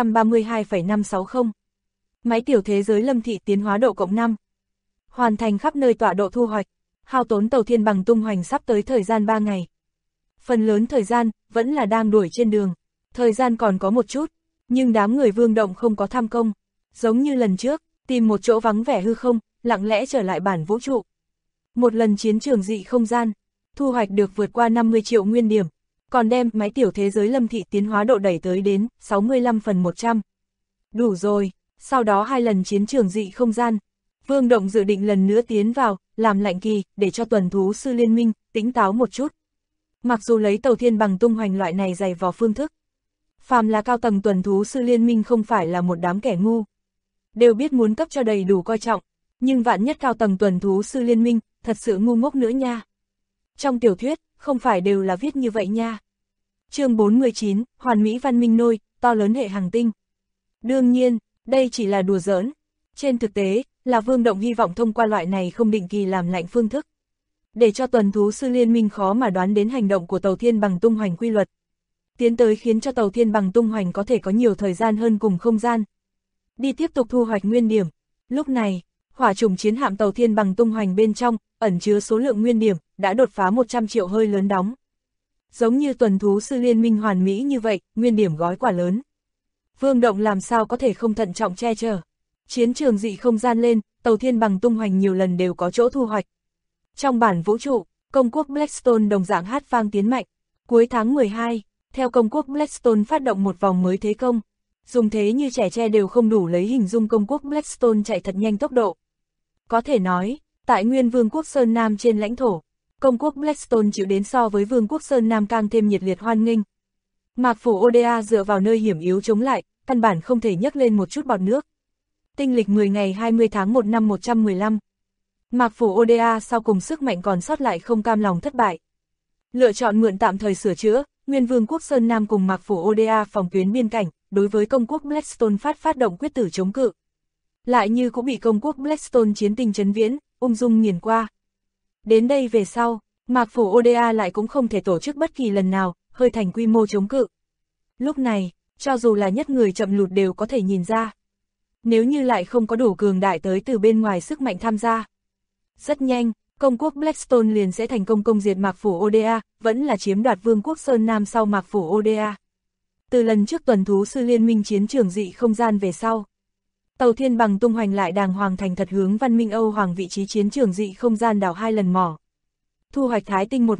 332,560. Máy tiểu thế giới lâm thị tiến hóa độ cộng 5. Hoàn thành khắp nơi tọa độ thu hoạch, hao tốn tàu Thiên Bằng tung hoành sắp tới thời gian 3 ngày. Phần lớn thời gian, vẫn là đang đuổi trên đường. Thời gian còn có một chút, nhưng đám người Vương Động không có tham công. Giống như lần trước, tìm một chỗ vắng vẻ hư không, lặng lẽ trở lại bản vũ trụ. Một lần chiến trường dị không gian, thu hoạch được vượt qua 50 triệu nguyên điểm, còn đem máy tiểu thế giới lâm thị tiến hóa độ đẩy tới đến 65/100. Đủ rồi, sau đó 2 lần chiến trường dị không gian, Vương Động dự định lần nữa tiến vào, làm lạnh kỳ, để cho tuần thú sư liên minh tỉnh táo một chút. Mặc dù lấy tàu Thiên Bằng tung hoành loại này dày vò phương thức, phàm là cao tầng tuần thú sư liên minh không phải là một đám kẻ ngu, đều biết muốn cấp cho đầy đủ coi trọng, nhưng vạn nhất cao tầng tuần thú sư liên minh, thật sự ngu ngốc nữa nha. Trong tiểu thuyết, không phải đều là viết như vậy nha. Chương 419, Hoàn Mỹ văn minh nôi, to lớn hệ hành tinh. Đương nhiên, đây chỉ là đùa giỡn. Trên thực tế, là Vương Động hy vọng thông qua loại này không định kỳ làm lạnh phương thức, để cho tuần thú sư liên minh khó mà đoán đến hành động của tàu thiên bằng tung hoành quy luật. Tiến tới khiến cho tàu thiên bằng tung hoành có thể có nhiều thời gian hơn cùng không gian. Đi tiếp tục thu hoạch nguyên điểm. Lúc này, hỏa chủng chiến hạm tàu thiên bằng tung hoành bên trong, ẩn chứa số lượng nguyên điểm, đã đột phá 100 triệu hơi lớn đóng. Giống như tuần thú sư liên minh hoàn mỹ như vậy, nguyên điểm gói quả lớn. Vương Động làm sao có thể không thận trọng che chở. Chiến trường dị không gian lên, tàu thiên bằng tung hoành nhiều lần đều có chỗ thu hoạch. Trong bản vũ trụ, công quốc Blackstone đồng dạng hát vang tiến mạnh. Cuối tháng 12, theo công quốc Blackstone phát động một vòng mới thế công. Dùng thế như trẻ tre đều không đủ lấy hình dung công quốc Blackstone chạy thật nhanh tốc độ. Có thể nói, tại nguyên vương quốc Sơn Nam trên lãnh thổ, công quốc Blackstone chịu đến so với vương quốc Sơn Nam càng thêm nhiệt liệt hoan nghênh. Mạc phủ Oda dựa vào nơi hiểm yếu chống lại, căn bản không thể nhấc lên một chút bọt nước. Tinh lịch 10 ngày 20 tháng 1 năm 115. Mạc phủ Oda sau cùng sức mạnh còn sót lại không cam lòng thất bại. Lựa chọn mượn tạm thời sửa chữa, nguyên vương quốc Sơn Nam cùng Mạc phủ Oda phòng tuyến biên cảnh, đối với công quốc Blackstone phát động quyết tử chống cự. Lại như cũng bị công quốc Blackstone chiến tinh chấn viễn, ung dung nghiền qua. Đến đây về sau, Mạc phủ Oda lại cũng không thể tổ chức bất kỳ lần nào, hơi thành quy mô chống cự. Lúc này, cho dù là nhất người chậm lụt đều có thể nhìn ra. Nếu như lại không có đủ cường đại tới từ bên ngoài sức mạnh tham gia. Rất nhanh, công quốc Blackstone liền sẽ thành công công diệt Mạc phủ Oda, vẫn là chiếm đoạt vương quốc Sơn Nam sau Mạc phủ Oda. Từ lần trước tuần thú sư liên minh chiến trường dị không gian về sau, tàu thiên bằng tung hoành lại đàng hoàng thành thật hướng văn minh Âu Hoàng vị trí chiến trường dị không gian đào 2 lần mỏ. Thu hoạch thái tinh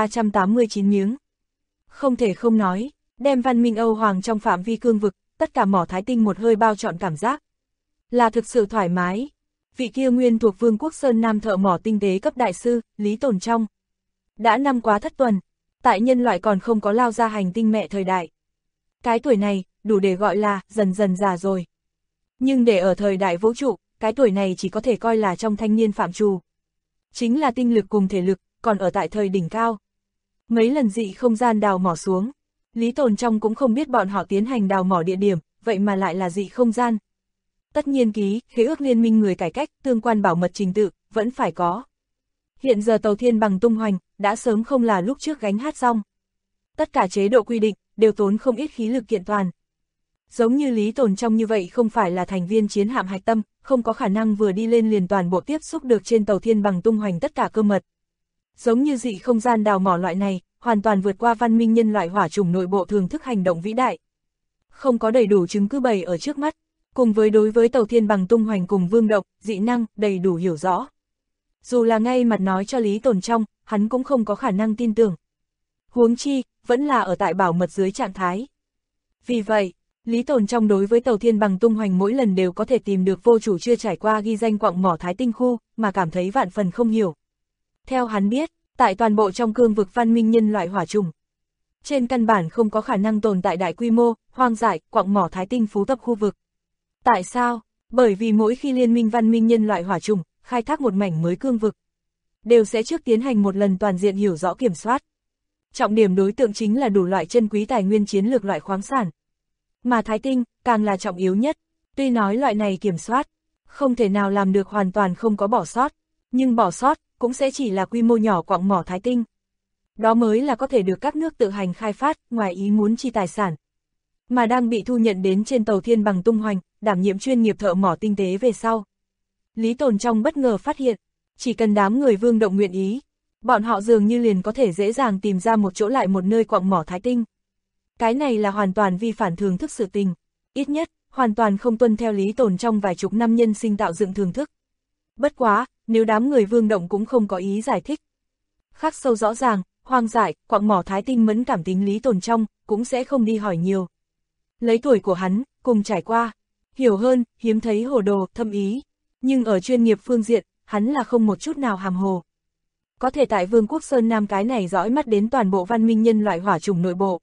1389 miếng. Không thể không nói, đem văn minh Âu Hoàng trong phạm vi cương vực, tất cả mỏ thái tinh một hơi bao trọn cảm giác. Là thực sự thoải mái. Vị kia nguyên thuộc vương quốc Sơn Nam thợ mỏ tinh tế cấp đại sư, Lý Tồn Trong. Đã năm quá thất tuần, tại nhân loại còn không có lao ra hành tinh mẹ thời đại. Cái tuổi này, đủ để gọi là dần dần già rồi. Nhưng để ở thời đại vũ trụ, cái tuổi này chỉ có thể coi là trong thanh niên phạm trù. Chính là tinh lực cùng thể lực, còn ở tại thời đỉnh cao. Mấy lần dị không gian đào mỏ xuống, Lý Tồn Trong cũng không biết bọn họ tiến hành đào mỏ địa điểm, vậy mà lại là dị không gian. Tất nhiên khế ước liên minh người cải cách, tương quan bảo mật trình tự, vẫn phải có. Hiện giờ tàu thiên bằng tung hoành, đã sớm không là lúc trước gánh hát xong. Tất cả chế độ quy định, đều tốn không ít khí lực kiện toàn. Giống như Lý Tồn Trong như vậy không phải là thành viên chiến hạm hạch tâm, không có khả năng vừa đi lên liền toàn bộ tiếp xúc được trên tàu thiên bằng tung hoành tất cả cơ mật. Giống như dị không gian đào mỏ loại này, hoàn toàn vượt qua văn minh nhân loại hỏa chủng nội bộ thường thức hành động vĩ đại. Không có đầy đủ chứng cứ bày ở trước mắt, cùng với đối với tàu thiên bằng tung hoành cùng Vương Động, dị năng, đầy đủ hiểu rõ. Dù là ngay mặt nói cho Lý Tồn Trong, hắn cũng không có khả năng tin tưởng. Huống chi, vẫn là ở tại bảo mật dưới trạng thái. Vì vậy, Lý Tồn Trong đối với tàu thiên bằng tung hoành mỗi lần đều có thể tìm được vô chủ chưa trải qua ghi danh quặng mỏ thái tinh khu, mà cảm thấy vạn phần không hiểu. Theo hắn biết, tại toàn bộ trong cương vực văn minh nhân loại hỏa trùng, trên căn bản không có khả năng tồn tại đại quy mô, hoang dại, quặng mỏ thái tinh phú tập khu vực. Tại sao? Bởi vì mỗi khi liên minh văn minh nhân loại hỏa trùng khai thác một mảnh mới cương vực, đều sẽ trước tiến hành một lần toàn diện hiểu rõ kiểm soát. Trọng điểm đối tượng chính là đủ loại chân quý tài nguyên chiến lược loại khoáng sản. Mà thái tinh, càng là trọng yếu nhất. Tuy nói loại này kiểm soát, không thể nào làm được hoàn toàn không có bỏ sót, nhưng bỏ sót, cũng sẽ chỉ là quy mô nhỏ quặng mỏ thái tinh. Đó mới là có thể được các nước tự hành khai phát, ngoài ý muốn chi tài sản. Mà đang bị thu nhận đến trên tàu thiên bằng tung hoành, đảm nhiệm chuyên nghiệp thợ mỏ tinh tế về sau. Lý Tồn Trong bất ngờ phát hiện, chỉ cần đám người Vương Động nguyện ý, bọn họ dường như liền có thể dễ dàng tìm ra một chỗ lại một nơi quặng mỏ thái tinh. Cái này là hoàn toàn vi phản thường thức sự tình, ít nhất, hoàn toàn không tuân theo Lý Tồn Trong vài chục năm nhân sinh tạo dựng thường thức. Bất quá, nếu đám người Vương Động cũng không có ý giải thích. Khắc sâu rõ ràng, hoang dại, quặng mỏ thái tinh mẫn cảm tính Lý Tồn Trong, cũng sẽ không đi hỏi nhiều. Lấy tuổi của hắn, cùng trải qua, hiểu hơn, hiếm thấy hồ đồ, thâm ý. Nhưng ở chuyên nghiệp phương diện, hắn là không một chút nào hàm hồ. Có thể tại Vương quốc Sơn Nam cái này dõi mắt đến toàn bộ văn minh nhân loại hỏa chủng nội bộ.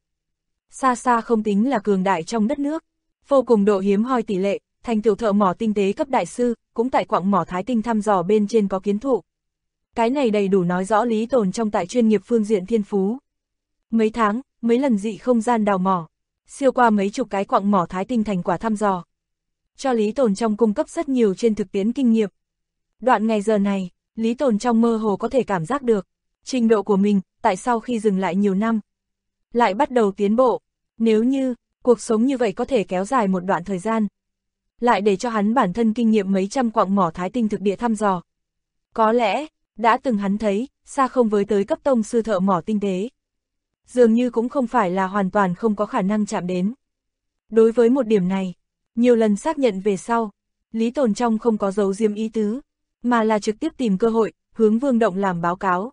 Xa xa không tính là cường đại trong đất nước. Vô cùng độ hiếm hoi tỷ lệ, thành tựu thợ mỏ tinh tế cấp đại sư, cũng tại quặng mỏ thái tinh thăm dò bên trên có kiến thụ. Cái này đầy đủ nói rõ Lý Tồn Trong tại chuyên nghiệp phương diện thiên phú. Mấy tháng, mấy lần dị không gian đào mỏ, siêu qua mấy chục cái quặng mỏ thái tinh thành quả thăm dò. Cho Lý Tồn Trong cung cấp rất nhiều trên thực tiễn kinh nghiệm. Đoạn ngày giờ này, Lý Tồn Trong mơ hồ có thể cảm giác được, trình độ của mình, tại sao khi dừng lại nhiều năm, lại bắt đầu tiến bộ. Nếu như, cuộc sống như vậy có thể kéo dài một đoạn thời gian, lại để cho hắn bản thân kinh nghiệm mấy trăm quặng mỏ thái tinh thực địa thăm dò. Có lẽ, đã từng hắn thấy, xa không với tới cấp tông sư thợ mỏ tinh tế. Dường như cũng không phải là hoàn toàn không có khả năng chạm đến. Đối với một điểm này, nhiều lần xác nhận về sau, Lý Tồn Trong không có giấu giếm ý tứ, mà là trực tiếp tìm cơ hội, hướng Vương Động làm báo cáo.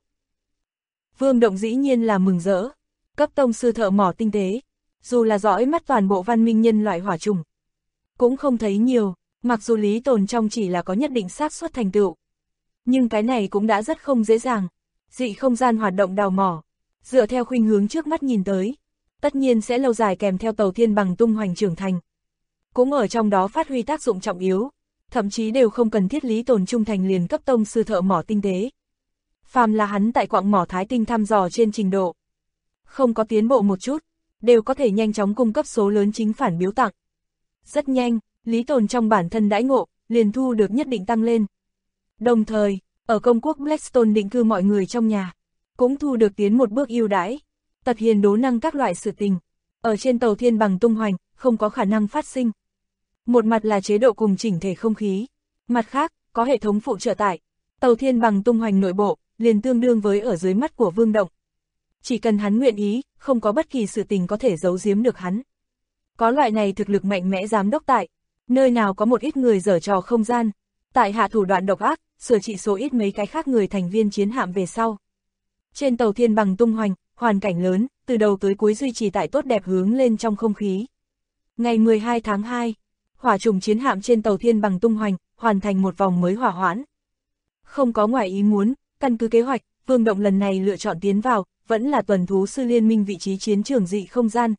Vương Động dĩ nhiên là mừng rỡ, cấp tông sư thợ mỏ tinh tế, dù là dõi mắt toàn bộ văn minh nhân loại hỏa trùng, cũng không thấy nhiều, mặc dù Lý Tồn Trong chỉ là có nhất định xác suất thành tựu. Nhưng cái này cũng đã rất không dễ dàng, dị không gian hoạt động đào mỏ, dựa theo khuynh hướng trước mắt nhìn tới, tất nhiên sẽ lâu dài kèm theo Tàu Thiên Bằng tung hoành trưởng thành. Cũng ở trong đó phát huy tác dụng trọng yếu, thậm chí đều không cần thiết Lý Tồn trung thành liền cấp tông sư thợ mỏ tinh tế. Phàm là hắn tại quặng mỏ thái tinh thăm dò trên trình độ, không có tiến bộ một chút, đều có thể nhanh chóng cung cấp số lớn chính phản biếu tặng. Rất nhanh, Lý Tồn trong bản thân đãi ngộ, liền thu được nhất định tăng lên. Đồng thời, ở công quốc Blackstone định cư mọi người trong nhà, cũng thu được tiến một bước ưu đãi, tật hiền đố năng các loại sự tình. Ở trên Tàu Thiên Bằng tung hoành, không có khả năng phát sinh. Một mặt là chế độ cùng chỉnh thể không khí, mặt khác, có hệ thống phụ trợ tải. Tàu Thiên Bằng tung hoành nội bộ, liền tương đương với ở dưới mắt của Vương Động. Chỉ cần hắn nguyện ý, không có bất kỳ sự tình có thể giấu giếm được hắn. Có loại này thực lực mạnh mẽ giám đốc tại, nơi nào có một ít người giở trò không gian, tại hạ thủ đoạn độc ác, sửa trị số ít mấy cái khác người thành viên chiến hạm về sau. Trên Tàu Thiên Bằng tung hoành, hoàn cảnh lớn, từ đầu tới cuối duy trì tại tốt đẹp hướng lên trong không khí. Ngày 12 tháng 2, hỏa trùng chiến hạm trên Tàu Thiên Bằng tung hoành, hoàn thành một vòng mới hỏa hoãn. Không có ngoài ý muốn, căn cứ kế hoạch, Vương Động lần này lựa chọn tiến vào, vẫn là tuần thú sư liên minh vị trí chiến trường dị không gian.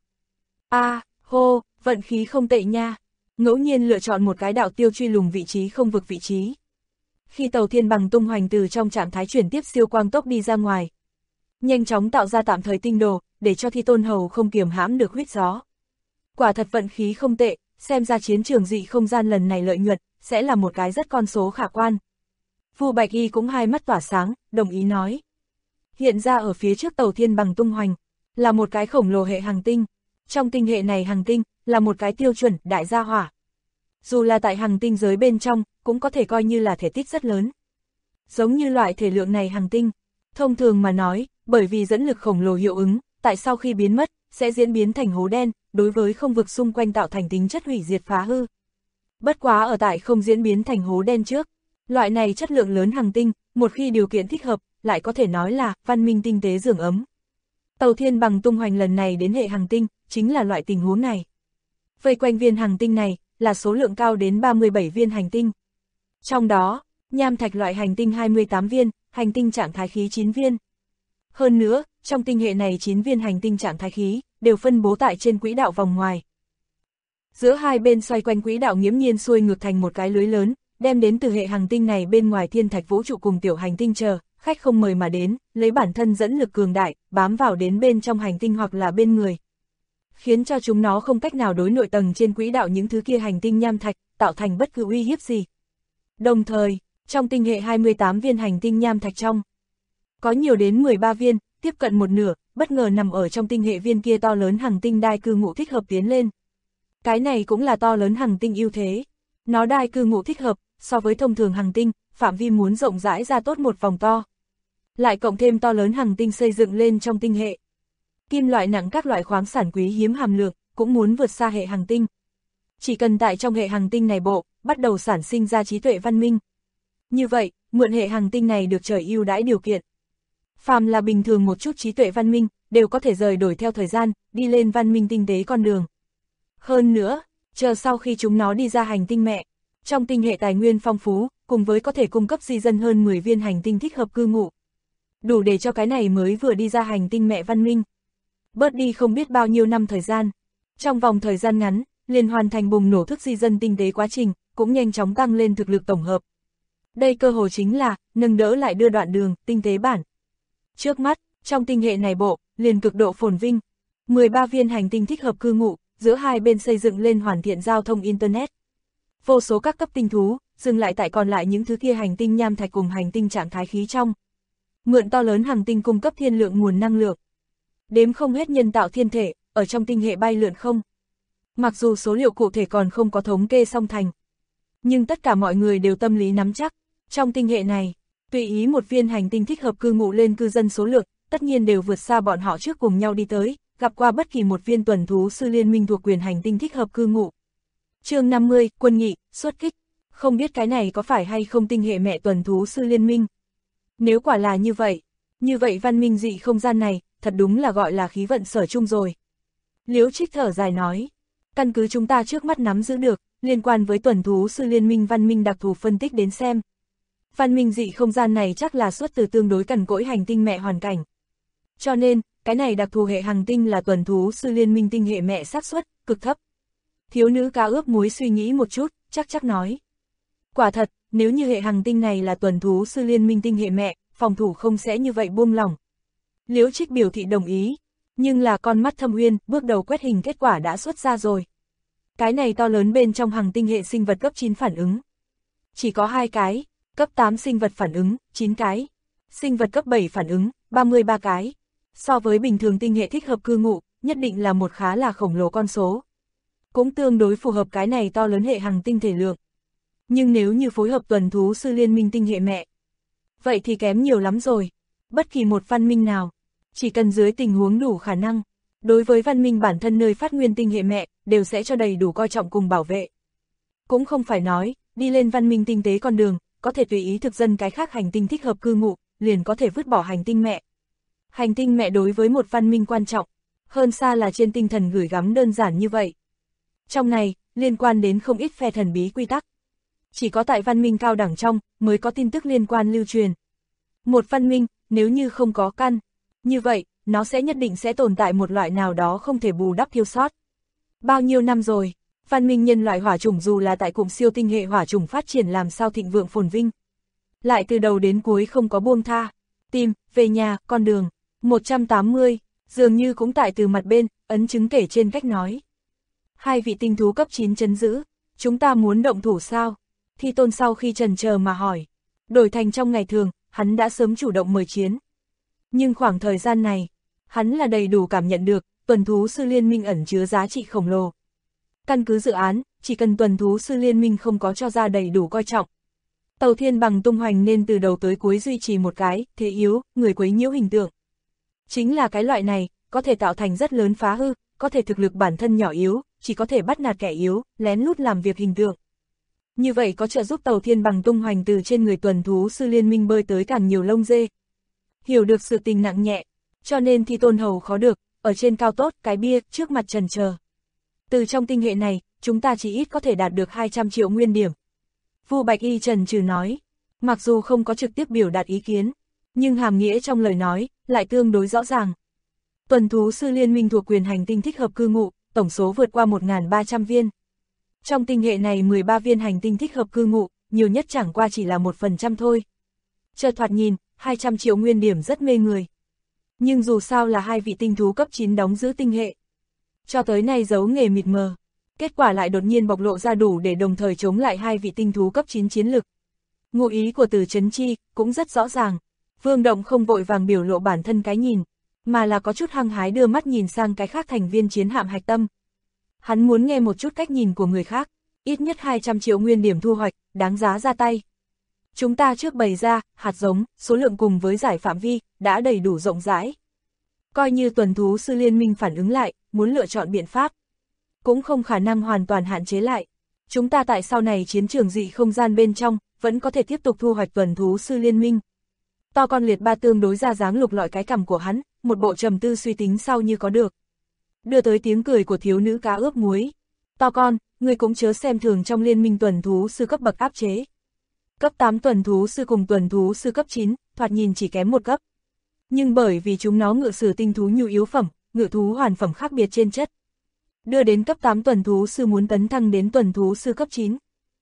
Hô, vận khí không tệ nha, ngẫu nhiên lựa chọn một cái đạo tiêu truy lùng vị trí không vực vị trí. Khi Tàu Thiên Bằng tung hoành từ trong trạng thái chuyển tiếp siêu quang tốc đi ra ngoài, nhanh chóng tạo ra tạm thời tinh đồ, để cho Thi Tôn Hầu không kiềm hãm được huyết gió. Quả thật vận khí không tệ, xem ra chiến trường dị không gian lần này lợi nhuận, sẽ là một cái rất con số khả quan. Vu Bạch Y cũng hai mắt tỏa sáng, đồng ý nói. Hiện ra ở phía trước Tàu Thiên Bằng tung hoành, là một cái khổng lồ hệ hành tinh. Trong tinh hệ này hành tinh, là một cái tiêu chuẩn đại gia hỏa. Dù là tại hành tinh giới bên trong, cũng có thể coi như là thể tích rất lớn. Giống như loại thể lượng này hành tinh, thông thường mà nói, bởi vì dẫn lực khổng lồ hiệu ứng, tại sau khi biến mất, sẽ diễn biến thành hố đen, đối với không vực xung quanh tạo thành tính chất hủy diệt phá hư. Bất quá ở tại không diễn biến thành hố đen trước, loại này chất lượng lớn hành tinh, một khi điều kiện thích hợp, lại có thể nói là văn minh tinh tế giường ấm. Tàu Thiên Bằng tung hoành lần này đến hệ hành tinh, chính là loại tình huống này. Vây quanh viên hành tinh này, là số lượng cao đến 37 viên hành tinh. Trong đó, nham thạch loại hành tinh 28 viên, hành tinh trạng thái khí 9 viên. Hơn nữa, trong tinh hệ này 9 viên hành tinh trạng thái khí, đều phân bố tại trên quỹ đạo vòng ngoài. Giữa hai bên xoay quanh quỹ đạo nghiễm nhiên xuôi ngược thành một cái lưới lớn, đem đến từ hệ hành tinh này bên ngoài thiên thạch vũ trụ cùng tiểu hành tinh chờ, khách không mời mà đến, lấy bản thân dẫn lực cường đại, bám vào đến bên trong hành tinh hoặc là bên người. Khiến cho chúng nó không cách nào đối nội tầng trên quỹ đạo những thứ kia hành tinh nham thạch, tạo thành bất cứ uy hiếp gì. Đồng thời, trong tinh hệ 28 viên hành tinh nham thạch trong, có nhiều đến 13 viên, tiếp cận một nửa, bất ngờ nằm ở trong tinh hệ viên kia to lớn hành tinh đai cư ngụ thích hợp tiến lên. Cái này cũng là to lớn hành tinh ưu thế. Nó đai cư ngụ thích hợp, so với thông thường hành tinh, phạm vi muốn rộng rãi ra tốt một vòng to. Lại cộng thêm to lớn hành tinh xây dựng lên trong tinh hệ. Kim loại nặng các loại khoáng sản quý hiếm hàm lượng, cũng muốn vượt xa hệ hành tinh. Chỉ cần tại trong hệ hành tinh này bộ, bắt đầu sản sinh ra trí tuệ văn minh. Như vậy, mượn hệ hành tinh này được trời ưu đãi điều kiện. Phàm là bình thường một chút trí tuệ văn minh, đều có thể rời đổi theo thời gian, đi lên văn minh tinh tế con đường. Hơn nữa, chờ sau khi chúng nó đi ra hành tinh mẹ, trong tinh hệ tài nguyên phong phú, cùng với có thể cung cấp di dân hơn 10 viên hành tinh thích hợp cư ngụ. Đủ để cho cái này mới vừa đi ra hành tinh mẹ văn minh. Bớt đi không biết bao nhiêu năm thời gian. Trong vòng thời gian ngắn, liền hoàn thành bùng nổ thức di dân tinh tế quá trình, cũng nhanh chóng tăng lên thực lực tổng hợp. Đây cơ hồ chính là, nâng đỡ lại đưa đoạn đường, tinh tế bản. Trước mắt, trong tinh hệ này bộ, liền cực độ phồn vinh, 13 viên hành tinh thích hợp cư ngụ, giữa hai bên xây dựng lên hoàn thiện giao thông Internet. Vô số các cấp tinh thú, dừng lại tại còn lại những thứ kia hành tinh nham thạch cùng hành tinh trạng thái khí trong. Mượn to lớn hành tinh cung cấp thiên lượng nguồn năng lượng. Đếm không hết nhân tạo thiên thể, ở trong tinh hệ bay lượn không. Mặc dù số liệu cụ thể còn không có thống kê song thành. Nhưng tất cả mọi người đều tâm lý nắm chắc, trong tinh hệ này, tùy ý một viên hành tinh thích hợp cư ngụ lên cư dân số lượng, tất nhiên đều vượt xa bọn họ trước cùng nhau đi tới, gặp qua bất kỳ một viên tuần thú sư liên minh thuộc quyền hành tinh thích hợp cư ngụ. Chương 50, quân nghị, xuất kích. Không biết cái này có phải hay không tinh hệ mẹ tuần thú sư liên minh. Nếu quả là như vậy văn minh dị không gian này, thật đúng là gọi là khí vận sở chung rồi. Liễu Trích thở dài nói, căn cứ chúng ta trước mắt nắm giữ được, liên quan với tuần thú sư liên minh văn minh đặc thù phân tích đến xem. Văn minh dị không gian này chắc là xuất từ tương đối cằn cỗi hành tinh mẹ hoàn cảnh. Cho nên, cái này đặc thù hệ hành tinh là tuần thú sư liên minh tinh hệ mẹ xác suất cực thấp. Thiếu nữ cá ướp muối suy nghĩ một chút, chắc nói. Quả thật, nếu như hệ hành tinh này là tuần thú sư liên minh tinh hệ mẹ, phòng thủ không sẽ như vậy buông lỏng. Liễu Trích biểu thị đồng ý, nhưng là con mắt thâm uyên, bước đầu quét hình kết quả đã xuất ra rồi. Cái này to lớn bên trong hành tinh hệ sinh vật cấp 9 phản ứng. Chỉ có 2 cái, cấp 8 sinh vật phản ứng, 9 cái. Sinh vật cấp 7 phản ứng, 33 cái. So với bình thường tinh hệ thích hợp cư ngụ, nhất định là một khá là khổng lồ con số. Cũng tương đối phù hợp cái này to lớn hệ hành tinh thể lượng. Nhưng nếu như phối hợp tuần thú sư liên minh tinh hệ mẹ, vậy thì kém nhiều lắm rồi. Bất kỳ một văn minh nào, chỉ cần dưới tình huống đủ khả năng, đối với văn minh bản thân nơi phát nguyên tinh hệ mẹ, đều sẽ cho đầy đủ coi trọng cùng bảo vệ. Cũng không phải nói, đi lên văn minh tinh tế con đường, có thể tùy ý thực dân cái khác hành tinh thích hợp cư ngụ, liền có thể vứt bỏ hành tinh mẹ. Hành tinh mẹ đối với một văn minh quan trọng, hơn xa là trên tinh thần gửi gắm đơn giản như vậy. Trong này, liên quan đến không ít phe thần bí quy tắc. Chỉ có tại văn minh cao đẳng trong, mới có tin tức liên quan lưu truyền. Một văn minh, nếu như không có căn, như vậy, nó sẽ nhất định sẽ tồn tại một loại nào đó không thể bù đắp thiếu sót. Bao nhiêu năm rồi, văn minh nhân loại hỏa chủng dù là tại cụm siêu tinh hệ hỏa chủng phát triển làm sao thịnh vượng phồn vinh. Lại từ đầu đến cuối không có buông tha, tìm, về nhà, con đường, 180, dường như cũng tại từ mặt bên, ấn chứng kể trên cách nói. 2 vị tinh thú cấp 9 trấn giữ, chúng ta muốn động thủ sao? Thi Tôn sau khi chần chờ mà hỏi, đổi thành trong ngày thường, hắn đã sớm chủ động mời chiến. Nhưng khoảng thời gian này, hắn là đầy đủ cảm nhận được, tuần thú sư liên minh ẩn chứa giá trị khổng lồ. Căn cứ dự án, chỉ cần tuần thú sư liên minh không có cho ra đầy đủ coi trọng. Tàu thiên bằng tung hoành nên từ đầu tới cuối duy trì một cái, thế yếu, người quấy nhiễu hình tượng. Chính là cái loại này, có thể tạo thành rất lớn phá hư, có thể thực lực bản thân nhỏ yếu, chỉ có thể bắt nạt kẻ yếu, lén lút làm việc hình tượng. Như vậy có trợ giúp tàu thiên bằng tung hoành từ trên người tuần thú sư liên minh bơi tới càng nhiều lông dê. Hiểu được sự tình nặng nhẹ, cho nên Thi Tôn hầu khó được, ở trên cao tốt cái bia, trước mặt trần chờ. Từ trong tinh hệ này, chúng ta chỉ ít có thể đạt được 200 triệu nguyên điểm. Vu Bạch Y trần trừ nói, mặc dù không có trực tiếp biểu đạt ý kiến, nhưng hàm nghĩa trong lời nói, lại tương đối rõ ràng. Tuần thú sư liên minh thuộc quyền hành tinh thích hợp cư ngụ, tổng số vượt qua 1.300 viên. Trong tinh hệ này 13 viên hành tinh thích hợp cư ngụ, nhiều nhất chẳng qua chỉ là 1% thôi. Chợt thoạt nhìn, 200 triệu nguyên điểm rất mê người. Nhưng dù sao là 2 vị tinh thú cấp 9 đóng giữ tinh hệ. Cho tới nay giấu nghề mịt mờ, kết quả lại đột nhiên bộc lộ ra đủ để đồng thời chống lại 2 vị tinh thú cấp 9 chiến lực. Ngụ ý của Từ Chấn Chi cũng rất rõ ràng. Vương Động không vội vàng biểu lộ bản thân cái nhìn, mà là có chút hăng hái đưa mắt nhìn sang cái khác thành viên chiến hạm hạch tâm. Hắn muốn nghe một chút cách nhìn của người khác, ít nhất 200 triệu nguyên điểm thu hoạch, đáng giá ra tay. Chúng ta trước bày ra, hạt giống, số lượng cùng với giải phạm vi, đã đầy đủ rộng rãi. Coi như tuần thú sư liên minh phản ứng lại, muốn lựa chọn biện pháp, cũng không khả năng hoàn toàn hạn chế lại. Chúng ta tại sau này chiến trường dị không gian bên trong, vẫn có thể tiếp tục thu hoạch tuần thú sư liên minh. To con liệt ba tương đối ra dáng lục lọi cái cằm của hắn, một bộ trầm tư suy tính sau như có được. Đưa tới tiếng cười của thiếu nữ cá ướp muối. To con, người cũng chớ xem thường trong liên minh tuần thú sư cấp bậc áp chế. Cấp 8 tuần thú sư cùng tuần thú sư cấp 9, thoạt nhìn chỉ kém một cấp. Nhưng bởi vì chúng nó ngự sử tinh thú nhu yếu phẩm, ngự thú hoàn phẩm khác biệt trên chất. Đưa đến cấp 8 tuần thú sư muốn tấn thăng đến tuần thú sư cấp 9.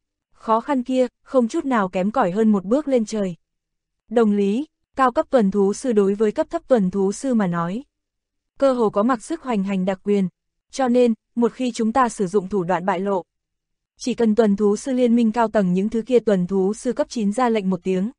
Khó khăn kia, không chút nào kém cỏi hơn một bước lên trời. Đồng lý, cao cấp tuần thú sư đối với cấp thấp tuần thú sư mà nói, cơ hồ có mặc sức hoành hành đặc quyền. Cho nên, một khi chúng ta sử dụng thủ đoạn bại lộ, chỉ cần tuần thú sư liên minh cao tầng những thứ kia tuần thú sư cấp 9 ra lệnh một tiếng.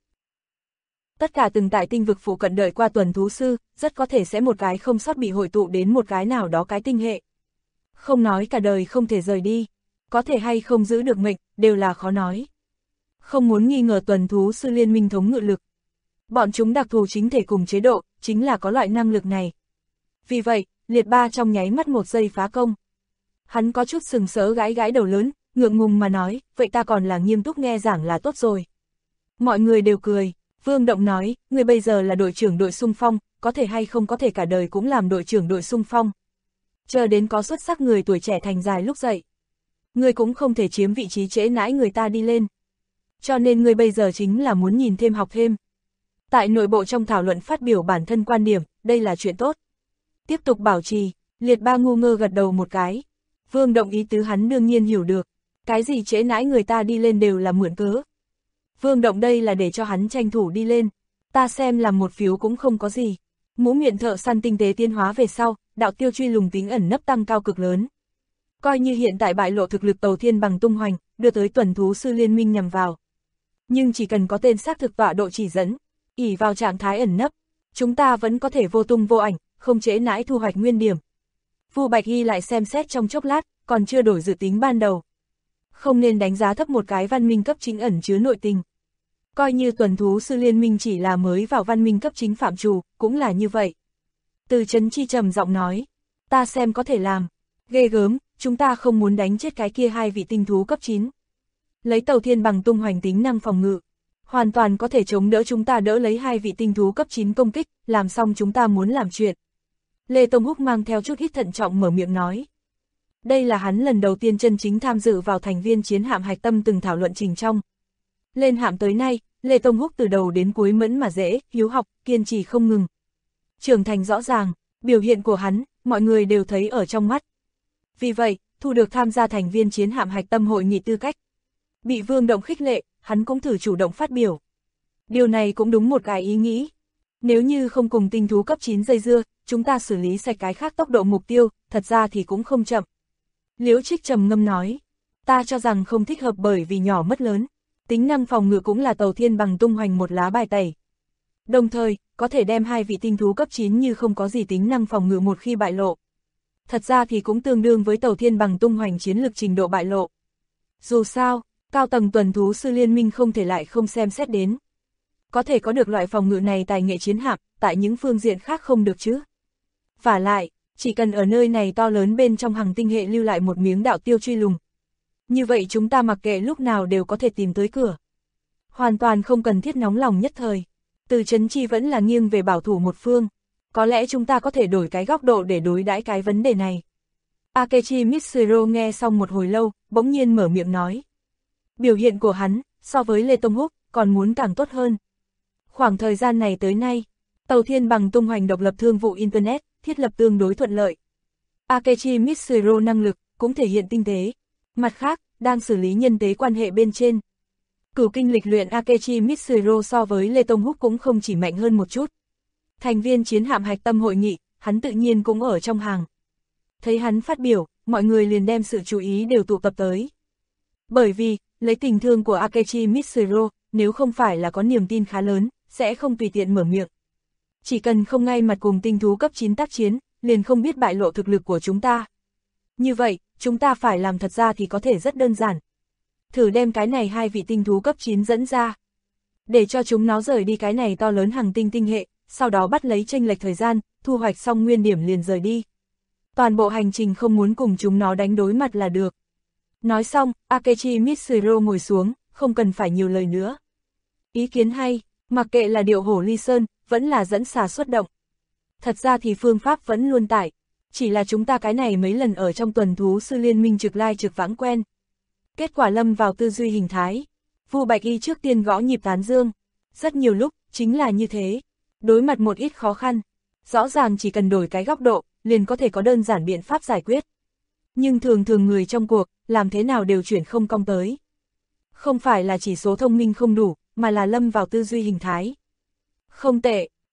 Tất cả từng tại tinh vực phụ cận đợi qua tuần thú sư, rất có thể sẽ một cái không sót bị hội tụ đến một cái nào đó cái tinh hệ. Không nói cả đời không thể rời đi, có thể hay không giữ được mệnh, đều là khó nói. Không muốn nghi ngờ tuần thú sư liên minh thống ngự lực. Bọn chúng đặc thù chính thể cùng chế độ, chính là có loại năng lực này. Vì vậy, Liệt Ba trong nháy mắt một giây phá công. Hắn có chút sừng sỡ gãi gãi đầu lớn, ngượng ngùng mà nói, vậy ta còn là nghiêm túc nghe giảng là tốt rồi. Mọi người đều cười, Vương Động nói, người bây giờ là đội trưởng đội xung phong, có thể hay không có thể cả đời cũng làm đội trưởng đội xung phong. Chờ đến có xuất sắc người tuổi trẻ thành dài lúc dậy. Người cũng không thể chiếm vị trí trễ nãi người ta đi lên. Cho nên người bây giờ chính là muốn nhìn thêm học thêm. Tại nội bộ trong thảo luận phát biểu bản thân quan điểm, đây là chuyện tốt. Tiếp tục bảo trì, Liệt Ba ngu ngơ gật đầu một cái. Vương Động ý tứ hắn đương nhiên hiểu được. Cái gì trễ nãi người ta đi lên đều là mượn cớ. Vương Động đây là để cho hắn tranh thủ đi lên. Ta xem làm một phiếu cũng không có gì. Mũ miệng thợ săn tinh tế tiến hóa về sau, đạo tiêu truy lùng tính ẩn nấp tăng cao cực lớn. Coi như hiện tại bại lộ thực lực Tàu Thiên Bằng tung hoành, đưa tới tuần thú sư liên minh nhằm vào. Nhưng chỉ cần có tên xác thực tọa độ chỉ dẫn, ỷ vào trạng thái ẩn nấp, chúng ta vẫn có thể vô tung vô ảnh, không trễ nãi thu hoạch nguyên điểm. Vu Bạch Hy lại xem xét trong chốc lát, còn chưa đổi dự tính ban đầu. Không nên đánh giá thấp một cái văn minh cấp chính ẩn chứa nội tình. Coi như tuần thú sư liên minh chỉ là mới vào văn minh cấp chính phạm trù, cũng là như vậy. Từ Chấn Chi trầm giọng nói, ta xem có thể làm. Ghê gớm, chúng ta không muốn đánh chết cái kia hai vị tinh thú cấp 9. Lấy Tàu Thiên Bằng tung hoành tính năng phòng ngự, hoàn toàn có thể chống đỡ chúng ta đỡ lấy hai vị tinh thú cấp 9 công kích, làm xong chúng ta muốn làm chuyện. Lê Tông Húc mang theo chút ít thận trọng mở miệng nói. Đây là hắn lần đầu tiên chân chính tham dự vào thành viên chiến hạm hạch tâm từng thảo luận trình trong. Lên hạm tới nay, Lê Tông Húc từ đầu đến cuối mẫn mà dễ, hiếu học, kiên trì không ngừng. Trưởng thành rõ ràng, biểu hiện của hắn, mọi người đều thấy ở trong mắt. Vì vậy, thu được tham gia thành viên chiến hạm hạch tâm hội nghị tư cách. Bị Vương Động khích lệ, hắn cũng thử chủ động phát biểu. Điều này cũng đúng một cái ý nghĩ. Nếu như không cùng tinh thú cấp 9 dây dưa, chúng ta xử lý sạch cái khác tốc độ mục tiêu, thật ra thì cũng không chậm. Liễu Trích trầm ngâm nói, ta cho rằng không thích hợp bởi vì nhỏ mất lớn. Tính năng phòng ngự cũng là Tàu Thiên Bằng tung hoành một lá bài tẩy. Đồng thời, có thể đem hai vị tinh thú cấp 9 như không có gì tính năng phòng ngự một khi bại lộ. Thật ra thì cũng tương đương với Tàu Thiên Bằng tung hoành chiến lược trình độ bại lộ. Dù sao, cao tầng tuần thú sư liên minh không thể lại không xem xét đến. Có thể có được loại phòng ngự này tài nghệ chiến hạm, tại những phương diện khác không được chứ. Vả lại, chỉ cần ở nơi này to lớn bên trong hàng tinh hệ lưu lại một miếng đạo tiêu truy lùng. Như vậy chúng ta mặc kệ lúc nào đều có thể tìm tới cửa. Hoàn toàn không cần thiết nóng lòng nhất thời. Từ Chấn Chi vẫn là nghiêng về bảo thủ một phương. Có lẽ chúng ta có thể đổi cái góc độ để đối đãi cái vấn đề này. Akechi Mitsuru nghe xong một hồi lâu, bỗng nhiên mở miệng nói. Biểu hiện của hắn, so với Lê Tông Húc, còn muốn càng tốt hơn. Khoảng thời gian này tới nay, Tàu Thiên Bằng tung hoành độc lập thương vụ Internet, thiết lập tương đối thuận lợi. Akechi Mitsuru năng lực, cũng thể hiện tinh tế. Mặt khác, đang xử lý nhân tế quan hệ bên trên. Cửu kinh lịch luyện Akechi Mitsuru so với Lê Tông Húc cũng không chỉ mạnh hơn một chút. Thành viên chiến hạm hạch tâm hội nghị, hắn tự nhiên cũng ở trong hàng. Thấy hắn phát biểu, mọi người liền đem sự chú ý đều tụ tập tới. Bởi vì, lấy tình thương của Akechi Mitsuru, nếu không phải là có niềm tin khá lớn, sẽ không tùy tiện mở miệng. Chỉ cần không ngay mặt cùng tinh thú cấp 9 tác chiến, liền không biết bại lộ thực lực của chúng ta. Như vậy, chúng ta phải làm thật ra thì có thể rất đơn giản. Thử đem cái này hai vị tinh thú cấp 9 dẫn ra. Để cho chúng nó rời đi cái này to lớn hàng tinh tinh hệ, sau đó bắt lấy chênh lệch thời gian, thu hoạch xong nguyên điểm liền rời đi. Toàn bộ hành trình không muốn cùng chúng nó đánh đối mặt là được. Nói xong, Akechi Mitsuru ngồi xuống, không cần phải nhiều lời nữa. Ý kiến hay, mặc kệ là điệu hổ ly sơn, vẫn là dẫn xà xuất động. Thật ra thì phương pháp vẫn luôn tại, chỉ là chúng ta cái này mấy lần ở trong tuần thú sư liên minh trực lai trực vãng quen. Kết quả lâm vào tư duy hình thái. Vu Bạch Y trước tiên gõ nhịp tán dương. Rất nhiều lúc, chính là như thế. Đối mặt một ít khó khăn, rõ ràng chỉ cần đổi cái góc độ, liền có thể có đơn giản biện pháp giải quyết. Nhưng thường thường người trong cuộc, làm thế nào đều chuyển không cong tới. Không phải là chỉ số thông minh không đủ, mà là lâm vào tư duy hình thái. Không tệ,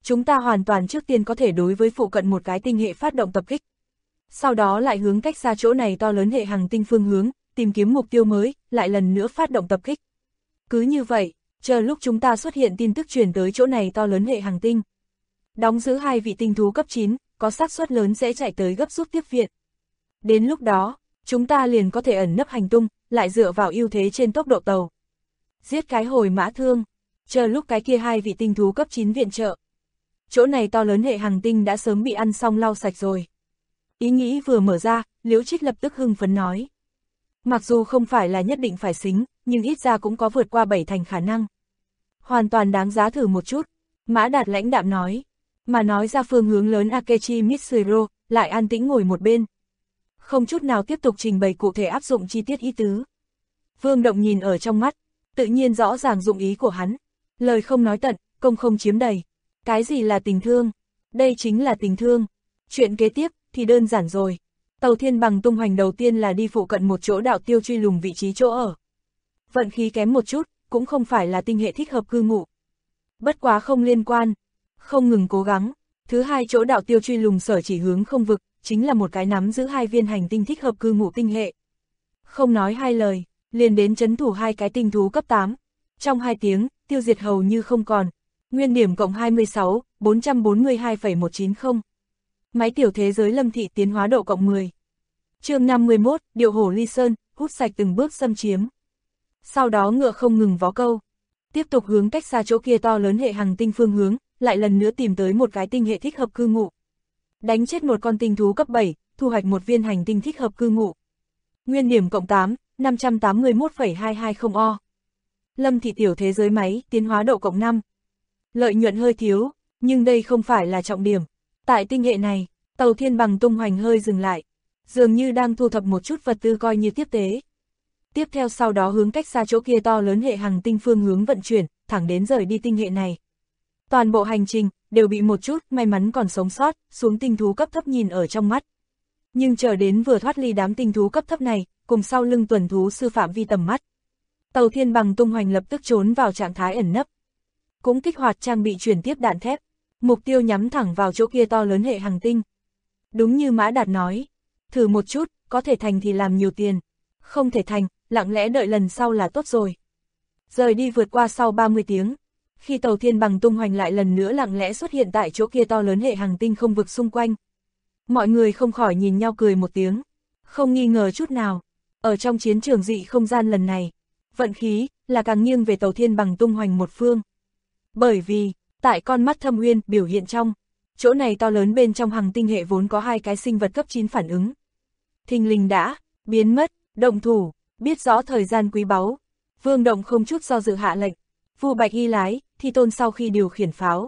chúng ta hoàn toàn trước tiên có thể đối với phụ cận một cái tinh hệ phát động tập kích. Sau đó lại hướng cách xa chỗ này to lớn hệ hành tinh phương hướng, tìm kiếm mục tiêu mới, lại lần nữa phát động tập kích. Cứ như vậy, chờ lúc chúng ta xuất hiện tin tức truyền tới chỗ này to lớn hệ hành tinh. Đóng giữ 2 vị tinh thú cấp 9, có xác suất lớn sẽ chạy tới gấp rút tiếp viện. Đến lúc đó, chúng ta liền có thể ẩn nấp hành tung, lại dựa vào ưu thế trên tốc độ tàu. Giết cái hồi mã thương, chờ lúc cái kia 2 vị tinh thú cấp 9 viện trợ. Chỗ này to lớn hệ hành tinh đã sớm bị ăn xong lau sạch rồi. Ý nghĩ vừa mở ra, Liễu Trích lập tức hưng phấn nói. Mặc dù không phải là nhất định phải xính, nhưng ít ra cũng có vượt qua 7 thành khả năng. Hoàn toàn đáng giá thử một chút, Mã Đạt lãnh đạm nói. Mà nói ra phương hướng lớn Akechi Mitsuhiro, lại an tĩnh ngồi một bên. Không chút nào tiếp tục trình bày cụ thể áp dụng chi tiết ý tứ. Vương Động nhìn ở trong mắt, tự nhiên rõ ràng dụng ý của hắn. Lời không nói tận, công không chiếm đầy. Cái gì là tình thương? Đây chính là tình thương. Chuyện kế tiếp thì đơn giản rồi. Tàu Thiên Bằng tung hoành đầu tiên là đi phụ cận một chỗ đạo tiêu truy lùng vị trí chỗ ở. Vận khí kém một chút, cũng không phải là tinh hệ thích hợp cư ngụ. Bất quá không liên quan, không ngừng cố gắng. Thứ hai chỗ đạo tiêu truy lùng sở chỉ hướng không vực, chính là một cái nắm giữ 2 viên hành tinh thích hợp cư ngụ tinh hệ. Không nói hai lời, liền đến trấn thủ 2 cái tinh thú cấp 8. Trong 2 tiếng, tiêu diệt hầu như không còn. Nguyên điểm cộng 26, 442,190. Máy tiểu thế giới Lâm Thị tiến hóa độ cộng 10. Chương 51, điệu hổ ly sơn, hút sạch từng bước xâm chiếm. Sau đó ngựa không ngừng vó câu. Tiếp tục hướng cách xa chỗ kia to lớn hệ hành tinh phương hướng, lại lần nữa tìm tới một cái tinh hệ thích hợp cư ngụ. Đánh chết một con tinh thú cấp 7, thu hoạch một viên hành tinh thích hợp cư ngụ. Nguyên điểm cộng 8, 581,220 O. Lâm Thị tiểu thế giới máy, tiến hóa độ cộng 5. Lợi nhuận hơi thiếu, nhưng đây không phải là trọng điểm. Tại tinh hệ này, tàu Thiên Bằng tung hoành hơi dừng lại, dường như đang thu thập một chút vật tư coi như tiếp tế. Tiếp theo sau đó hướng cách xa chỗ kia to lớn hệ hành tinh phương hướng vận chuyển, thẳng đến rời đi tinh hệ này. Toàn bộ hành trình, đều bị một chút may mắn còn sống sót, xuống tinh thú cấp thấp nhìn ở trong mắt. Nhưng chờ đến vừa thoát ly đám tinh thú cấp thấp này, cùng sau lưng tuần thú sư phạm vi tầm mắt. Tàu Thiên Bằng tung hoành lập tức trốn vào trạng thái ẩn nấp. Cũng kích hoạt trang bị chuyển tiếp đạn thép, mục tiêu nhắm thẳng vào chỗ kia to lớn hệ hành tinh. Đúng như Mã Đạt nói, thử một chút, có thể thành thì làm nhiều tiền, không thể thành, lặng lẽ đợi lần sau là tốt rồi. Rời đi vượt qua sau 30 tiếng, khi tàu Thiên Bằng tung hoành lại lần nữa lặng lẽ xuất hiện tại chỗ kia to lớn hệ hành tinh không vực xung quanh. Mọi người không khỏi nhìn nhau cười một tiếng, không nghi ngờ chút nào, ở trong chiến trường dị không gian lần này, vận khí là càng nghiêng về tàu Thiên Bằng tung hoành một phương. Bởi vì, tại con mắt Thâm Uyên biểu hiện trong, chỗ này to lớn bên trong hành tinh hệ vốn có 2 cái sinh vật cấp 9 phản ứng. Thình lình đã, biến mất, động thủ, biết rõ thời gian quý báu. Vương Động không chút do dự hạ lệnh, Vu Bạch Y lái, Thi Tôn sau khi điều khiển pháo.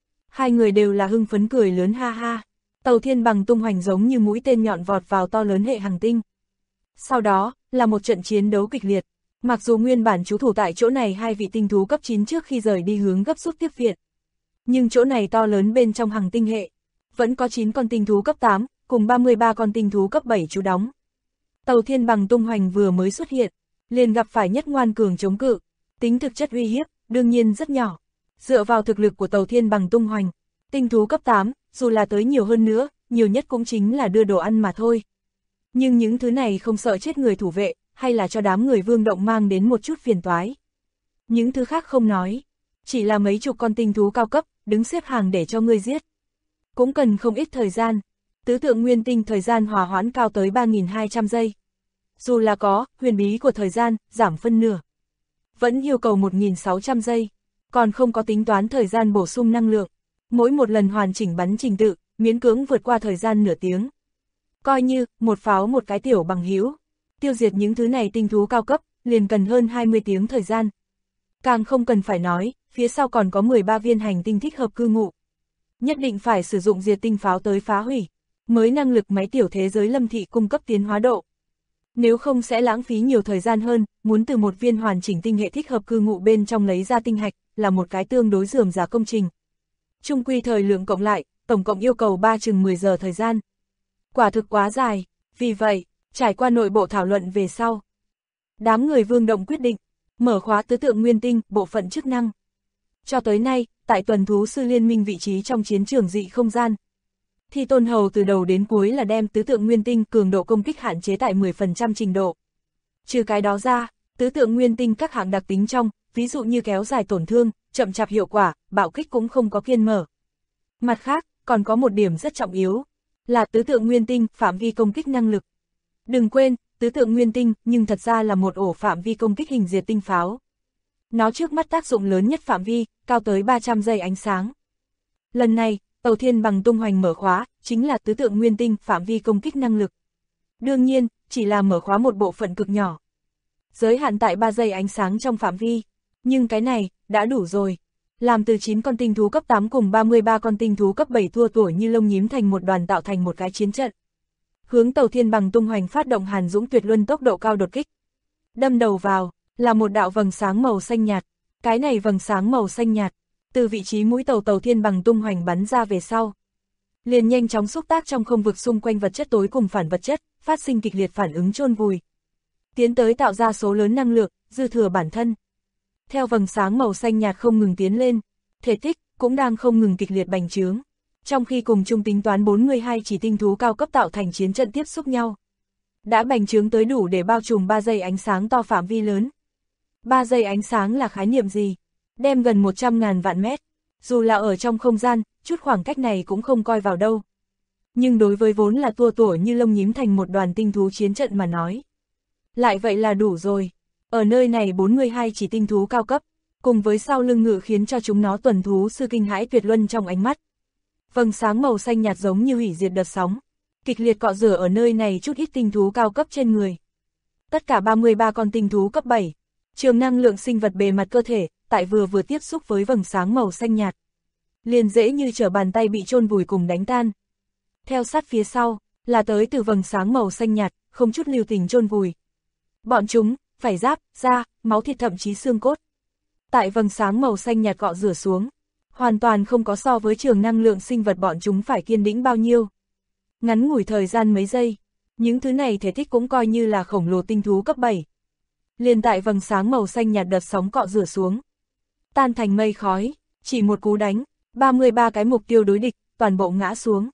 2 người đều là hưng phấn cười lớn ha ha, tàu Thiên Bằng tung hoành giống như mũi tên nhọn vọt vào to lớn hệ hành tinh. Sau đó, là một trận chiến đấu kịch liệt. Mặc dù nguyên bản trú thủ tại chỗ này 2 vị tinh thú cấp 9 trước khi rời đi hướng gấp rút tiếp viện. Nhưng chỗ này to lớn bên trong hành tinh hệ, vẫn có 9 con tinh thú cấp 8, cùng 33 con tinh thú cấp 7 trú đóng. Tàu Thiên Bằng tung hoành vừa mới xuất hiện, liền gặp phải Nhất Ngoan Cường chống cự, tính thực chất uy hiếp, đương nhiên rất nhỏ. Dựa vào thực lực của tàu Thiên Bằng tung hoành, tinh thú cấp 8, dù là tới nhiều hơn nữa, nhiều nhất cũng chính là đưa đồ ăn mà thôi. Nhưng những thứ này không sợ chết người thủ vệ, hay là cho đám người Vương Động mang đến một chút phiền toái. Những thứ khác không nói, chỉ là mấy chục con tinh thú cao cấp, đứng xếp hàng để cho ngươi giết. Cũng cần không ít thời gian, tứ tượng nguyên tinh thời gian hòa hoãn cao tới 3.200 giây. Dù là có, huyền bí của thời gian, giảm phân nửa. Vẫn yêu cầu 1.600 giây, còn không có tính toán thời gian bổ sung năng lượng. Mỗi một lần hoàn chỉnh bắn trình tự, miễn cưỡng vượt qua thời gian nửa tiếng. Coi như, một pháo một cái tiểu bằng hữu. Tiêu diệt những thứ này tinh thú cao cấp, liền cần hơn 20 tiếng thời gian. Càng không cần phải nói, phía sau còn có 13 viên hành tinh thích hợp cư ngụ. Nhất định phải sử dụng diệt tinh pháo tới phá hủy, mới năng lực máy tiểu thế giới Lâm Thị cung cấp tiến hóa độ. Nếu không sẽ lãng phí nhiều thời gian hơn, muốn từ một viên hoàn chỉnh tinh hệ thích hợp cư ngụ bên trong lấy ra tinh hạch, là một cái tương đối rườm rà công trình. Chung quy thời lượng cộng lại, tổng cộng yêu cầu 10 giờ thời gian. Quả thực quá dài, vì vậy, trải qua nội bộ thảo luận về sau. Đám người Vương Động quyết định, mở khóa tứ tượng nguyên tinh, bộ phận chức năng. Cho tới nay, tại tuần thú sư liên minh vị trí trong chiến trường dị không gian. Thi Tôn Hầu từ đầu đến cuối là đem tứ tượng nguyên tinh cường độ công kích hạn chế tại 10% trình độ. Trừ cái đó ra, tứ tượng nguyên tinh các hạng đặc tính trong, ví dụ như kéo dài tổn thương, chậm chạp hiệu quả, bạo kích cũng không có kiên mở. Mặt khác, còn có một điểm rất trọng yếu, là tứ tượng nguyên tinh phạm vi công kích năng lực. Đừng quên, tứ tượng nguyên tinh nhưng thật ra là một ổ phạm vi công kích hình diệt tinh pháo. Nó trước mắt tác dụng lớn nhất phạm vi, cao tới 300 giây ánh sáng. Lần này, Tàu Thiên Bằng tung hoành mở khóa, chính là tứ tượng nguyên tinh phạm vi công kích năng lực. Đương nhiên, chỉ là mở khóa một bộ phận cực nhỏ. Giới hạn tại 3 giây ánh sáng trong phạm vi. Nhưng cái này, đã đủ rồi. Làm từ 9 con tinh thú cấp 8 cùng 33 con tinh thú cấp 7 thua tuổi như lông nhím thành một đoàn tạo thành một cái chiến trận. Hướng Tàu Thiên Bằng tung hoành phát động Hàn Dũng Tuyệt Luân tốc độ cao đột kích. Đâm đầu vào, là một đạo vầng sáng màu xanh nhạt. Cái này vầng sáng màu xanh nhạt, từ vị trí mũi Tàu Thiên Bằng tung hoành bắn ra về sau. Liền nhanh chóng xúc tác trong không vực xung quanh vật chất tối cùng phản vật chất, phát sinh kịch liệt phản ứng chôn vùi. Tiến tới tạo ra số lớn năng lượng, dư thừa bản thân. Theo vầng sáng màu xanh nhạt không ngừng tiến lên, thể tích cũng đang không ngừng kịch liệt bành trướng. Trong khi cùng chung tính toán 42 chỉ tinh thú cao cấp tạo thành chiến trận tiếp xúc nhau, đã bành trướng tới đủ để bao trùm 3 giây ánh sáng to phạm vi lớn. 3 giây ánh sáng là khái niệm gì? Đem gần 100.000 vạn mét. Dù là ở trong không gian, chút khoảng cách này cũng không coi vào đâu. Nhưng đối với vốn là tua tủa như lông nhím thành một đoàn tinh thú chiến trận mà nói, lại vậy là đủ rồi. Ở nơi này 42 chỉ tinh thú cao cấp, cùng với sau lưng ngự khiến cho chúng nó tuần thú sư kinh hãi tuyệt luân trong ánh mắt. Vầng sáng màu xanh nhạt giống như hủy diệt đợt sóng, kịch liệt cọ rửa ở nơi này chút ít tinh thú cao cấp trên người. Tất cả 33 con tinh thú cấp 7, trường năng lượng sinh vật bề mặt cơ thể, tại vừa tiếp xúc với vầng sáng màu xanh nhạt, liền dễ như trở bàn tay bị chôn vùi cùng đánh tan. Theo sát phía sau, là tới từ vầng sáng màu xanh nhạt, không chút lưu tình chôn vùi. Bọn chúng, vảy giáp, da, máu thịt thậm chí xương cốt. Tại vầng sáng màu xanh nhạt cọ rửa xuống, hoàn toàn không có so với trường năng lượng sinh vật bọn chúng phải kiên đĩnh bao nhiêu. Ngắn ngủi thời gian mấy giây, những thứ này thể tích cũng coi như là khổng lồ tinh thú cấp 7. Liền tại vầng sáng màu xanh nhạt đợt sóng cọ rửa xuống, tan thành mây khói, chỉ một cú đánh, 33 cái mục tiêu đối địch, toàn bộ ngã xuống.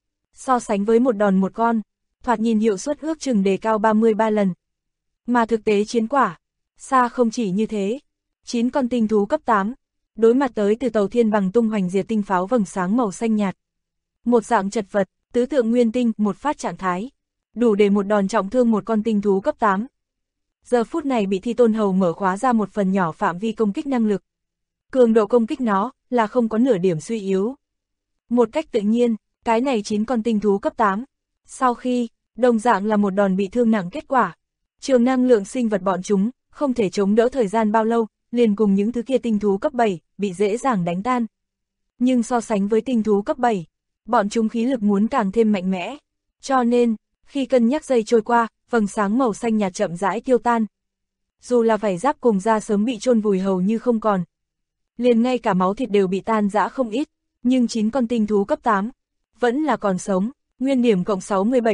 So sánh với một đòn một con, thoạt nhìn hiệu suất ước chừng đề cao 33 lần. Mà thực tế chiến quả, xa không chỉ như thế. 9 con tinh thú cấp 8, đối mặt tới từ Tàu Thiên Bằng tung hoành diệt tinh pháo vầng sáng màu xanh nhạt. Một dạng chật vật, tứ tượng nguyên tinh, một phát trạng thái, đủ để một đòn trọng thương một con tinh thú cấp 8. Giờ phút này bị Thi Tôn Hầu mở khóa ra một phần nhỏ phạm vi công kích năng lực. Cường độ công kích nó, là không có nửa điểm suy yếu. Một cách tự nhiên, cái này 9 con tinh thú cấp 8. Sau khi, đồng dạng là một đòn bị thương nặng kết quả. Trường năng lượng sinh vật bọn chúng, không thể chống đỡ thời gian bao lâu, liền cùng những thứ kia tinh thú cấp 7, bị dễ dàng đánh tan. Nhưng so sánh với tinh thú cấp 7, bọn chúng khí lực muốn càng thêm mạnh mẽ. Cho nên, khi cân nhắc giây trôi qua, vầng sáng màu xanh nhạt chậm rãi tiêu tan. Dù là vảy giáp cùng da sớm bị chôn vùi hầu như không còn, liền ngay cả máu thịt đều bị tan rã không ít, nhưng 9 con tinh thú cấp 8 vẫn là còn sống, nguyên điểm cộng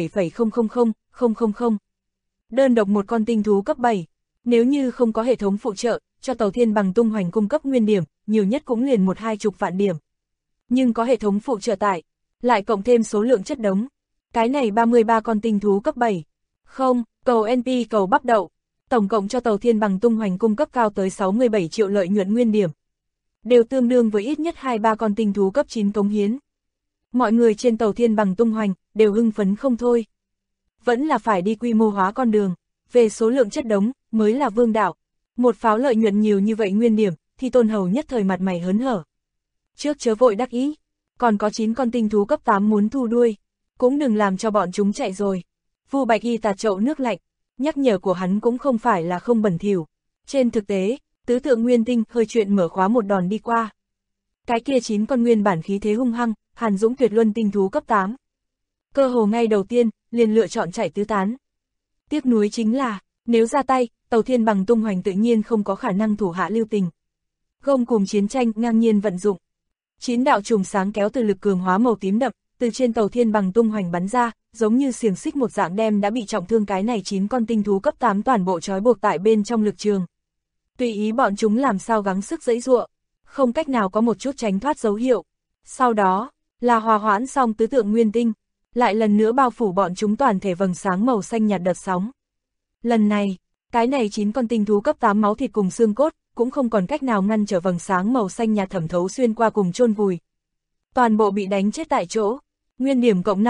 67,000000. Đơn độc một con tinh thú cấp 7, nếu như không có hệ thống phụ trợ, cho Tàu Thiên Bằng tung hoành cung cấp nguyên điểm, nhiều nhất cũng liền 1-2 vạn điểm. Nhưng có hệ thống phụ trợ tại, lại cộng thêm số lượng chất đống. Cái này 33 con tinh thú cấp 7. Không, cầu NP cầu bắp đậu. Tổng cộng cho Tàu Thiên Bằng tung hoành cung cấp cao tới 67 triệu lợi nhuận nguyên điểm. Đều tương đương với ít nhất 2-3 con tinh thú cấp 9 cống hiến. Mọi người trên Tàu Thiên Bằng tung hoành, đều hưng phấn không thôi. Vẫn là phải đi quy mô hóa con đường, về số lượng chất đống, mới là vương đạo. Một pháo lợi nhuận nhiều như vậy nguyên điểm, thì Tôn Hầu nhất thời mặt mày hớn hở. Trước chớ vội đắc ý, còn có 9 con tinh thú cấp 8 muốn thu đuôi, cũng đừng làm cho bọn chúng chạy rồi. Vu Bạch Y tạt chậu nước lạnh, nhắc nhở của hắn cũng không phải là không bẩn thỉu. Trên thực tế, tứ tượng nguyên tinh hơi chuyện mở khóa một đòn đi qua. Cái kia 9 con nguyên bản khí thế hung hăng, Hàn Dũng Tuyệt Luân tinh thú cấp 8. Cơ hồ ngay đầu tiên, liền lựa chọn chạy tứ tán. Tiếc nuối chính là, nếu ra tay, Tàu Thiên Bằng tung hoành tự nhiên không có khả năng thủ hạ lưu tình. Gông cùng chiến tranh ngang nhiên vận dụng. 9 đạo chùm sáng kéo từ lực cường hóa màu tím đậm, từ trên Tàu Thiên Bằng tung hoành bắn ra, giống như xiềng xích một dạng đem đã bị trọng thương cái này 9 con tinh thú cấp 8 toàn bộ trói buộc tại bên trong lực trường. Tùy ý bọn chúng làm sao gắng sức giãy giụa, không cách nào có một chút tránh thoát dấu hiệu. Sau đó, là hòa hoãn xong tứ tượng nguyên tinh, lại lần nữa bao phủ bọn chúng toàn thể vầng sáng màu xanh nhạt đợt sóng. Lần này, cái này 9 con tinh thú cấp 8 máu thịt cùng xương cốt, cũng không còn cách nào ngăn trở vầng sáng màu xanh nhạt thẩm thấu xuyên qua cùng chôn vùi. Toàn bộ bị đánh chết tại chỗ, nguyên điểm cộng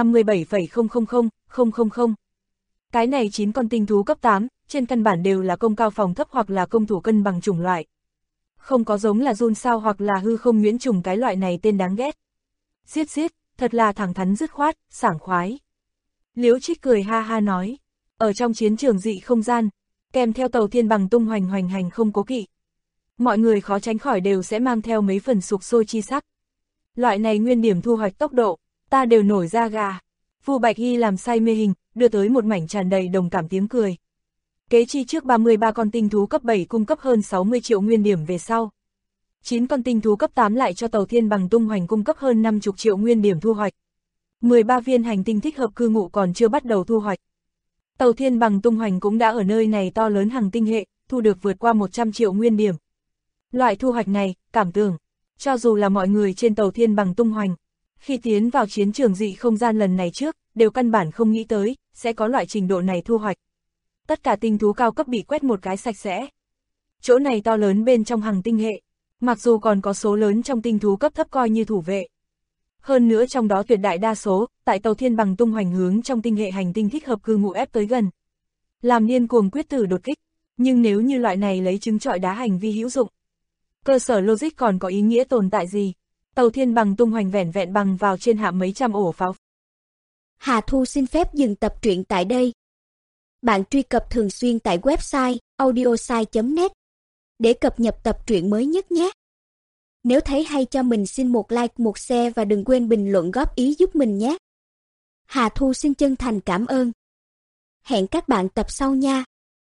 57,000,000. Cái này 9 con tinh thú cấp 8, trên căn bản đều là công cao phòng thấp hoặc là công thủ cân bằng chủng loại. Không có giống là run sao hoặc là hư không nhuyễn trùng cái loại này tên đáng ghét. Giết, thật là thẳng thắn dứt khoát, sảng khoái. Liễu Trích cười ha ha nói, ở trong chiến trường dị không gian, kèm theo tàu thiên bằng tung hoành hành không cố kỵ. Mọi người khó tránh khỏi đều sẽ mang theo mấy phần sục sôi chi sắc. Loại này nguyên điểm thu hoạch tốc độ, ta đều nổi da gà. Vu Bạch Y làm say mê hình, đưa tới một mảnh tràn đầy đồng cảm tiếng cười. Kế chi trước 33 con tinh thú cấp 7 cung cấp hơn 60 triệu nguyên điểm về sau. 9 con tinh thú cấp 8 lại cho tàu thiên bằng tung hoành cung cấp hơn 50 triệu nguyên điểm thu hoạch. 13 viên hành tinh thích hợp cư ngụ còn chưa bắt đầu thu hoạch. Tàu thiên bằng tung hoành cũng đã ở nơi này to lớn hành tinh hệ, thu được vượt qua 100 triệu nguyên điểm. Loại thu hoạch này, cảm tưởng, cho dù là mọi người trên tàu thiên bằng tung hoành, khi tiến vào chiến trường dị không gian lần này trước, đều căn bản không nghĩ tới, sẽ có loại trình độ này thu hoạch. Tất cả tinh thú cao cấp bị quét một cái sạch sẽ. Chỗ này to lớn bên trong hành tinh hệ, mặc dù còn có số lớn trong tinh thú cấp thấp coi như thủ vệ. Hơn nữa trong đó tuyệt đại đa số, tại tàu thiên bằng tung hoành hướng trong tinh hệ hành tinh thích hợp cư ngụ ép tới gần. Làm điên cuồng quyết tử đột kích, nhưng nếu như loại này lấy trứng trọi đá hành vi hữu dụng, cơ sở logic còn có ý nghĩa tồn tại gì? Tàu thiên bằng tung hoành vẻn vẹn bằng vào trên hạ mấy trăm ổ pháo. Hà Thu xin phép dừng tập truyện tại đây. Bạn truy cập thường xuyên tại website audiosai.net để cập nhật tập truyện mới nhất nhé. Nếu thấy hay cho mình xin một like, một share và đừng quên bình luận góp ý giúp mình nhé. Hà Thu xin chân thành cảm ơn. Hẹn các bạn tập sau nha.